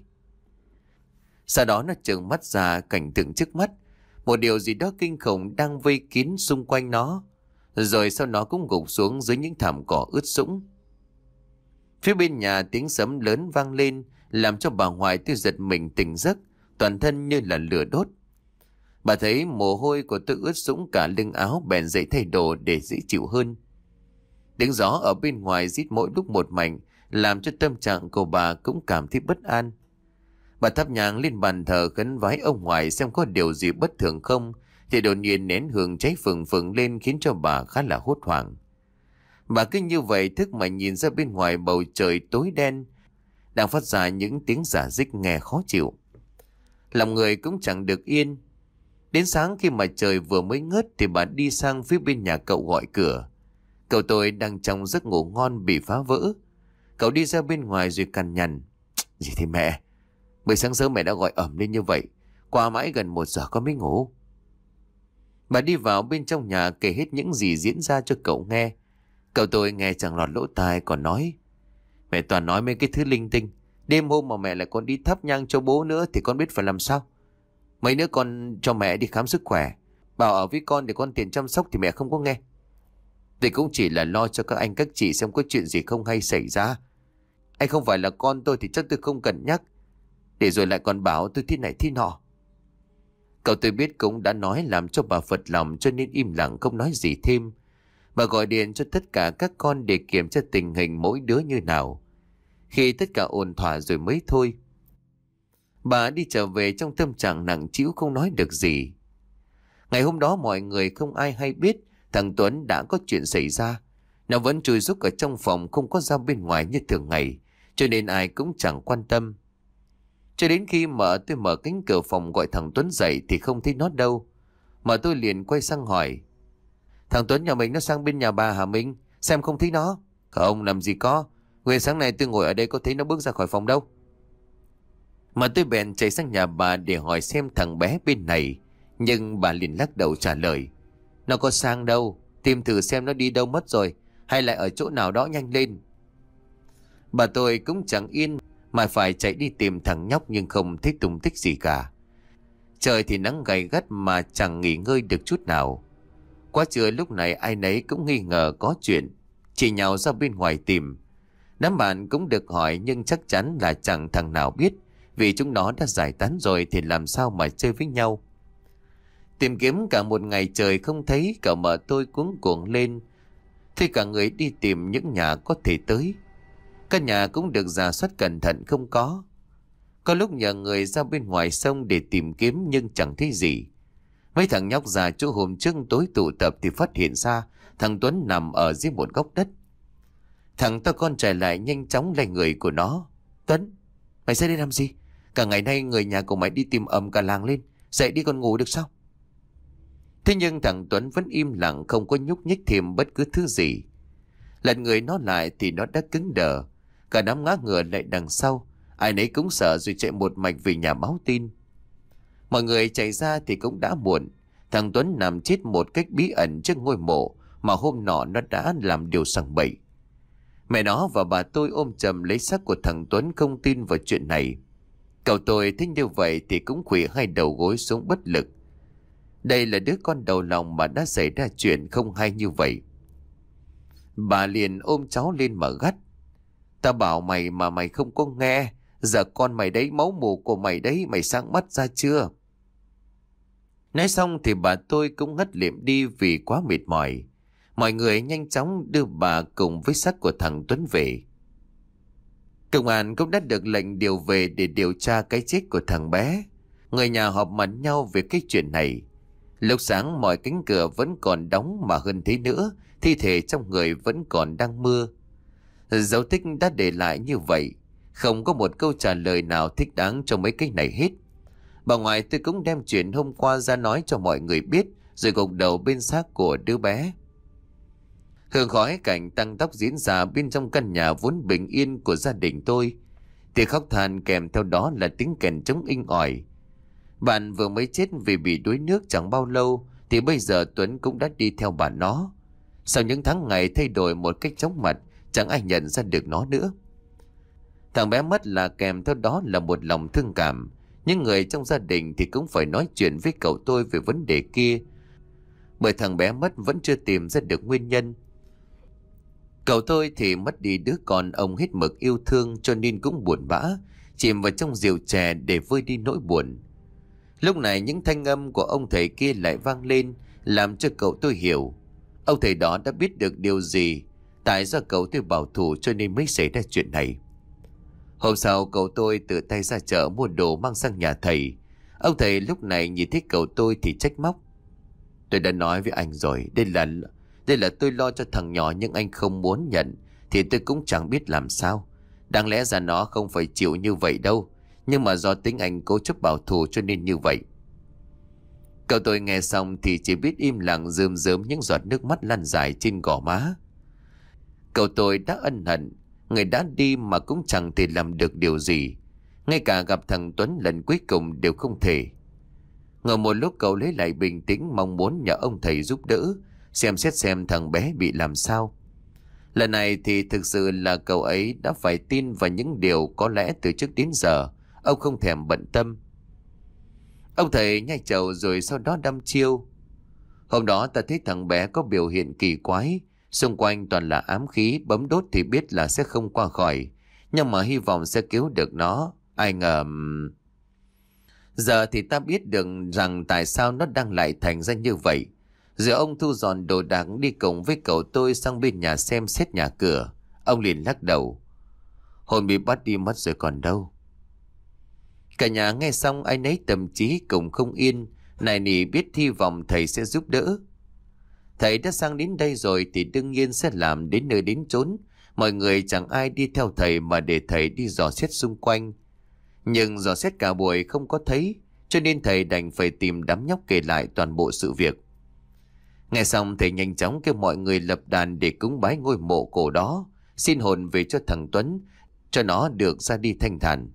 Sau đó nó trợn mắt ra cảnh tượng trước mắt. Một điều gì đó kinh khủng đang vây kín xung quanh nó. Rồi sau nó cũng gục xuống dưới những thảm cỏ ướt sũng. Phía bên nhà tiếng sấm lớn vang lên, làm cho bà Hoài tôi giật mình tỉnh giấc, toàn thân như là lửa đốt. Bà thấy mồ hôi của tôi ướt sũng cả lưng áo, bèn dậy thay đồ để dễ chịu hơn. Tiếng gió ở bên ngoài rít mỗi lúc một mạnh, làm cho tâm trạng của bà cũng cảm thấy bất an. Bà thắp nhang lên bàn thờ khấn vái ông ngoại xem có điều gì bất thường không, thì đột nhiên nén hương cháy phừng phừng lên khiến cho bà khá là hốt hoảng. Bà cứ như vậy thức mà nhìn ra bên ngoài bầu trời tối đen, đang phát ra những tiếng rả rích nghe khó chịu. Lòng người cũng chẳng được yên. Đến sáng khi mà trời vừa mới ngớt thì bà đi sang phía bên nhà cậu gọi cửa. Cậu tôi đang trong giấc ngủ ngon bị phá vỡ. Cậu đi ra bên ngoài rồi cằn nhằn. Gì thì mẹ, mới sáng sớm mẹ đã gọi ẩm lên như vậy, qua mãi gần một giờ con mới ngủ. Bà đi vào bên trong nhà kể hết những gì diễn ra cho cậu nghe. Cậu tôi nghe chẳng lọt lỗ tai còn nói. Mẹ toàn nói mấy cái thứ linh tinh. Đêm hôm mà mẹ lại còn đi thắp nhang cho bố nữa thì con biết phải làm sao. Mấy nữa con cho mẹ đi khám sức khỏe, bảo ở với con để con tiền chăm sóc thì mẹ không có nghe. Thì cũng chỉ là lo cho các anh các chị xem có chuyện gì không hay xảy ra. Anh không phải là con tôi thì chắc tôi không cần nhắc, để rồi lại còn bảo tôi thế này thế nọ. Cậu tôi biết cũng đã nói làm cho bà phật lòng, cho nên im lặng không nói gì thêm. Bà gọi điện cho tất cả các con để kiểm tra tình hình mỗi đứa như nào. Khi tất cả ổn thỏa rồi mới thôi. Bà đi trở về trong tâm trạng nặng trĩu không nói được gì. Ngày hôm đó mọi người không ai hay biết thằng Tuấn đã có chuyện xảy ra. Nó vẫn chui rúc ở trong phòng, không có ra bên ngoài như thường ngày, cho nên ai cũng chẳng quan tâm. Cho đến khi mở tôi mở cánh cửa phòng gọi thằng Tuấn dậy thì không thấy nó đâu. Mà tôi liền quay sang hỏi. Thằng Tuấn nhà mình nó sang bên nhà bà hả Minh? Xem không thấy nó. Không, làm gì có. Nguyên sáng nay tôi ngồi ở đây có thấy nó bước ra khỏi phòng đâu. Mà tôi bèn chạy sang nhà bà để hỏi xem thằng bé bên này. Nhưng bà liền lắc đầu trả lời. Nó có sang đâu, tìm thử xem nó đi đâu mất rồi, hay lại ở chỗ nào đó nhanh lên. Bà tôi cũng chẳng yên mà phải chạy đi tìm thằng nhóc nhưng không thấy tung tích gì cả. Trời thì nắng gay gắt mà chẳng nghỉ ngơi được chút nào. Quá trưa lúc này ai nấy cũng nghi ngờ có chuyện, chỉ nhào ra bên ngoài tìm. Đám bạn cũng được hỏi nhưng chắc chắn là chẳng thằng nào biết, vì chúng nó đã giải tán rồi thì làm sao mà chơi với nhau. Tìm kiếm cả một ngày trời không thấy, cậu mợ tôi cuống cuồng lên. Thì cả người đi tìm những nhà có thể tới. Các nhà cũng được rà soát cẩn thận không có. Có lúc nhờ người ra bên ngoài sông để tìm kiếm nhưng chẳng thấy gì. Mấy thằng nhóc già chỗ hôm trước tối tụ tập thì phát hiện ra thằng Tuấn nằm ở dưới một góc đất. Thằng to con chạy lại nhanh chóng lấy người của nó. Tuấn, mày sẽ đi làm gì? Cả ngày nay người nhà của mày đi tìm ầm cả làng lên. Dậy đi còn ngủ được sao? Thế nhưng thằng Tuấn vẫn im lặng, không có nhúc nhích thêm bất cứ thứ gì. Lật người nó lại thì nó đã cứng đờ. Cả đám ngã ngửa lại đằng sau. Ai nấy cũng sợ rồi chạy một mạch về nhà báo tin. Mọi người chạy ra thì cũng đã muộn. Thằng Tuấn nằm chết một cách bí ẩn trước ngôi mộ mà hôm nọ nó đã làm điều sằng bậy. Mẹ nó và bà tôi ôm chầm lấy xác của thằng Tuấn không tin vào chuyện này. Cậu tôi thấy như vậy thì cũng khuỵu hai đầu gối xuống bất lực. Đây là đứa con đầu lòng mà đã xảy ra chuyện không hay như vậy. Bà liền ôm cháu lên mà gắt. Ta bảo mày mà mày không có nghe. Giờ con mày đấy, máu mù của mày đấy, mày sáng mắt ra chưa? Nói xong thì bà tôi cũng ngất lịm đi vì quá mệt mỏi. Mọi người nhanh chóng đưa bà cùng với xác của thằng Tuấn về. Công an cũng đã được lệnh điều về để điều tra cái chết của thằng bé. Người nhà họp mặt nhau về cái chuyện này. Lúc sáng mọi cánh cửa vẫn còn đóng, mà hơn thế nữa, thi thể trong người vẫn còn đang mưa. Dấu tích đã để lại như vậy, không có một câu trả lời nào thích đáng cho mấy cái này hết. Bà ngoại tôi cũng đem chuyện hôm qua ra nói cho mọi người biết, rồi gục đầu bên xác của đứa bé. Hương khói cảnh tăng tóc diễn ra bên trong căn nhà vốn bình yên của gia đình tôi. Tiếng khóc than kèm theo đó là tiếng kèn trống inh ỏi. Bạn vừa mới chết vì bị đuối nước chẳng bao lâu thì bây giờ Tuấn cũng đã đi theo bạn nó. Sau những tháng ngày thay đổi một cách chóng mặt, chẳng ai nhận ra được nó nữa. Thằng bé mất là kèm theo đó là một lòng thương cảm. Những người trong gia đình thì cũng phải nói chuyện với cậu tôi về vấn đề kia, bởi thằng bé mất vẫn chưa tìm ra được nguyên nhân. Cậu tôi thì mất đi đứa con ông hết mực yêu thương, cho nên cũng buồn bã, chìm vào trong rượu chè để vơi đi nỗi buồn. Lúc này những thanh âm của ông thầy kia lại vang lên, làm cho cậu tôi hiểu. Ông thầy đó đã biết được điều gì, tại do cậu tôi bảo thủ cho nên mới xảy ra chuyện này. Hôm sau cậu tôi tự tay ra chợ mua đồ mang sang nhà thầy. Ông thầy lúc này nhìn thấy cậu tôi thì trách móc. Tôi đã nói với anh rồi, đây là đây là tôi lo cho thằng nhỏ, nhưng anh không muốn nhận thì tôi cũng chẳng biết làm sao. Đáng lẽ ra nó không phải chịu như vậy đâu, nhưng mà do tính anh cố chấp bảo thủ cho nên như vậy. Cậu tôi nghe xong thì chỉ biết im lặng, rơm rớm những giọt nước mắt lăn dài trên gò má. Cậu tôi đã ân hận, người đã đi mà cũng chẳng thể làm được điều gì. Ngay cả gặp thằng Tuấn lần cuối cùng đều không thể. Ngồi một lúc cậu lấy lại bình tĩnh, mong muốn nhờ ông thầy giúp đỡ, xem xét xem thằng bé bị làm sao. Lần này thì thực sự là cậu ấy đã phải tin vào những điều có lẽ từ trước đến giờ ông không thèm bận tâm. Ông thầy nhai trầu rồi sau đó đăm chiêu. Hôm đó ta thấy thằng bé có biểu hiện kỳ quái, xung quanh toàn là ám khí, bấm đốt thì biết là sẽ không qua khỏi, nhưng mà hy vọng sẽ cứu được nó. Ai ngờ... Giờ thì ta biết được rằng tại sao nó đang lại thành ra như vậy. Giờ ông thu dọn đồ đạc đi cùng với cậu tôi sang bên nhà xem xét nhà cửa. Ông liền lắc đầu. Hồn bị bắt đi mất rồi còn đâu. Cả nhà nghe xong ai nấy tâm trí cùng không yên, nài nỉ biết hy vọng thầy sẽ giúp đỡ. Thầy đã sang đến đây rồi thì đương nhiên sẽ làm đến nơi đến chốn. Mọi người chẳng ai đi theo thầy mà để thầy đi dò xét xung quanh. Nhưng dò xét cả buổi không có thấy, cho nên thầy đành phải tìm đám nhóc kể lại toàn bộ sự việc. Nghe xong thầy nhanh chóng kêu mọi người lập đàn để cúng bái ngôi mộ cổ đó, xin hồn về cho thằng Tuấn, cho nó được ra đi thanh thản.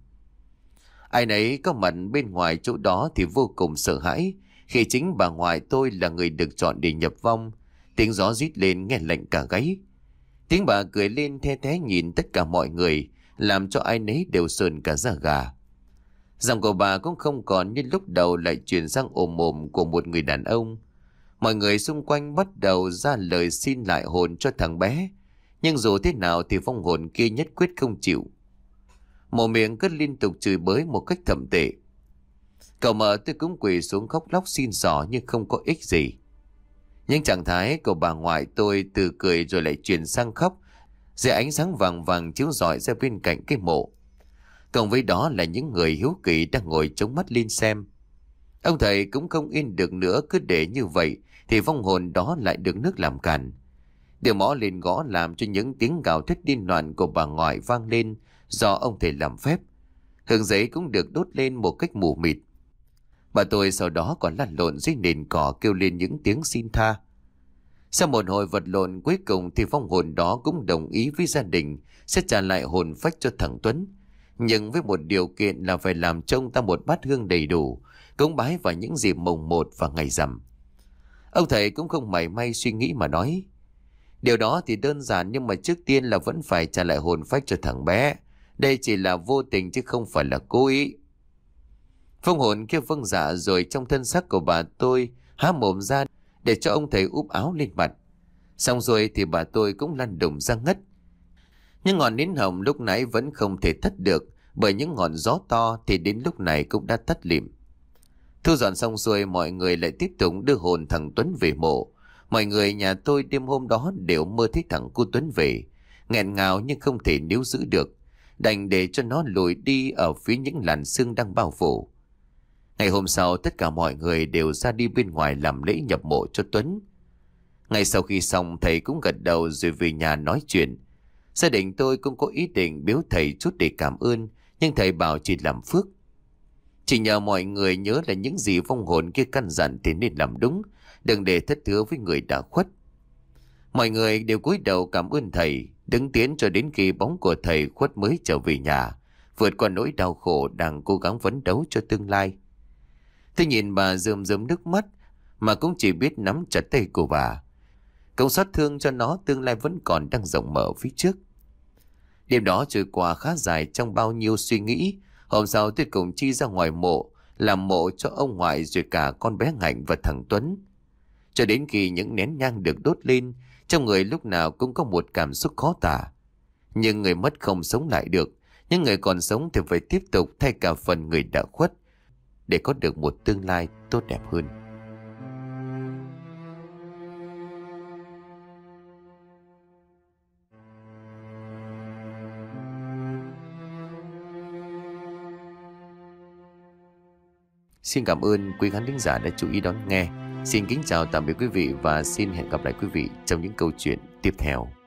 Ai nấy có mặt bên ngoài chỗ đó thì vô cùng sợ hãi, khi chính bà ngoại tôi là người được chọn để nhập vong. Tiếng gió rít lên nghe lạnh cả gáy. Tiếng bà cười lên the thé nhìn tất cả mọi người, làm cho ai nấy đều sờn cả da gà. Giọng của bà cũng không còn như lúc đầu, lại chuyển sang ồm ồm của một người đàn ông. Mọi người xung quanh bắt đầu ra lời xin lại hồn cho thằng bé, nhưng dù thế nào thì vong hồn kia nhất quyết không chịu. Mồm miệng cứ liên tục chửi bới một cách thậm tệ. Cậu mợ tôi cũng quỳ xuống khóc lóc xin xỏ nhưng không có ích gì. Nhưng trạng thái của bà ngoại tôi từ cười rồi lại chuyển sang khóc, dưới ánh sáng vàng vàng chiếu rọi ra bên cạnh cái mộ. Cộng với đó là những người hiếu kỳ đang ngồi chống mắt lên xem. Ông thầy cũng không yên được nữa, cứ để như vậy thì vong hồn đó lại được nước làm cản. Điều mõ lên gõ làm cho những tiếng gào thét điên loạn của bà ngoại vang lên do ông thầy làm phép. Hương giấy cũng được đốt lên một cách mù mịt. Bà tôi sau đó còn lăn lộn dưới nền cỏ kêu lên những tiếng xin tha. Sau một hồi vật lộn cuối cùng thì vong hồn đó cũng đồng ý với gia đình sẽ trả lại hồn phách cho thằng Tuấn, nhưng với một điều kiện là phải làm trông ta một bát hương đầy đủ, cúng bái vào những dịp mùng một và ngày rằm. Ông thầy cũng không mảy may suy nghĩ mà nói, điều đó thì đơn giản, nhưng mà trước tiên là vẫn phải trả lại hồn phách cho thằng bé. Đây chỉ là vô tình chứ không phải là cố ý. Phong hồn kia vâng dạ rồi, trong thân xác của bà tôi há mồm ra để cho ông thầy úp áo lên mặt. Xong rồi thì bà tôi cũng lăn đùng ra ngất. Nhưng ngọn nến hồng lúc nãy vẫn không thể tắt được, bởi những ngọn gió to thì đến lúc này cũng đã tắt lịm. Thu dọn xong xuôi, mọi người lại tiếp tục đưa hồn thằng Tuấn về mộ. Mọi người nhà tôi đêm hôm đó đều mơ thấy thằng cu Tuấn về, nghẹn ngào nhưng không thể níu giữ được, đành để cho nó lùi đi ở phía những làn sương đang bao phủ. Ngày hôm sau tất cả mọi người đều ra đi bên ngoài làm lễ nhập mộ cho Tuấn. Ngay sau khi xong, thầy cũng gật đầu rồi về nhà nói chuyện. Gia đình tôi cũng có ý định biếu thầy chút để cảm ơn, nhưng thầy bảo chỉ làm phước. Chỉ nhờ mọi người nhớ là những gì vong hồn kia căn dặn thì nên làm đúng, đừng để thất hứa với người đã khuất. Mọi người đều cúi đầu cảm ơn thầy, đứng tiến cho đến khi bóng của thầy khuất mới trở về nhà, vượt qua nỗi đau khổ đang cố gắng phấn đấu cho tương lai. Tôi nhìn bà rơm rớm nước mắt mà cũng chỉ biết nắm chặt tay của bà. Cậu xót thương cho nó tương lai vẫn còn đang rộng mở phía trước. Đêm đó trôi qua khá dài trong bao nhiêu suy nghĩ. Hôm sau tôi cùng Chi ra ngoài mộ, làm mộ cho ông ngoại rồi cả con bé Hạnh và thằng Tuấn. Cho đến khi những nén nhang được đốt lên, trong người lúc nào cũng có một cảm xúc khó tả. Nhưng người mất không sống lại được, những người còn sống thì phải tiếp tục thay cả phần người đã khuất để có được một tương lai tốt đẹp hơn. Xin cảm ơn quý khán thính giả đã chú ý đón nghe. Xin kính chào tạm biệt quý vị và xin hẹn gặp lại quý vị trong những câu chuyện tiếp theo.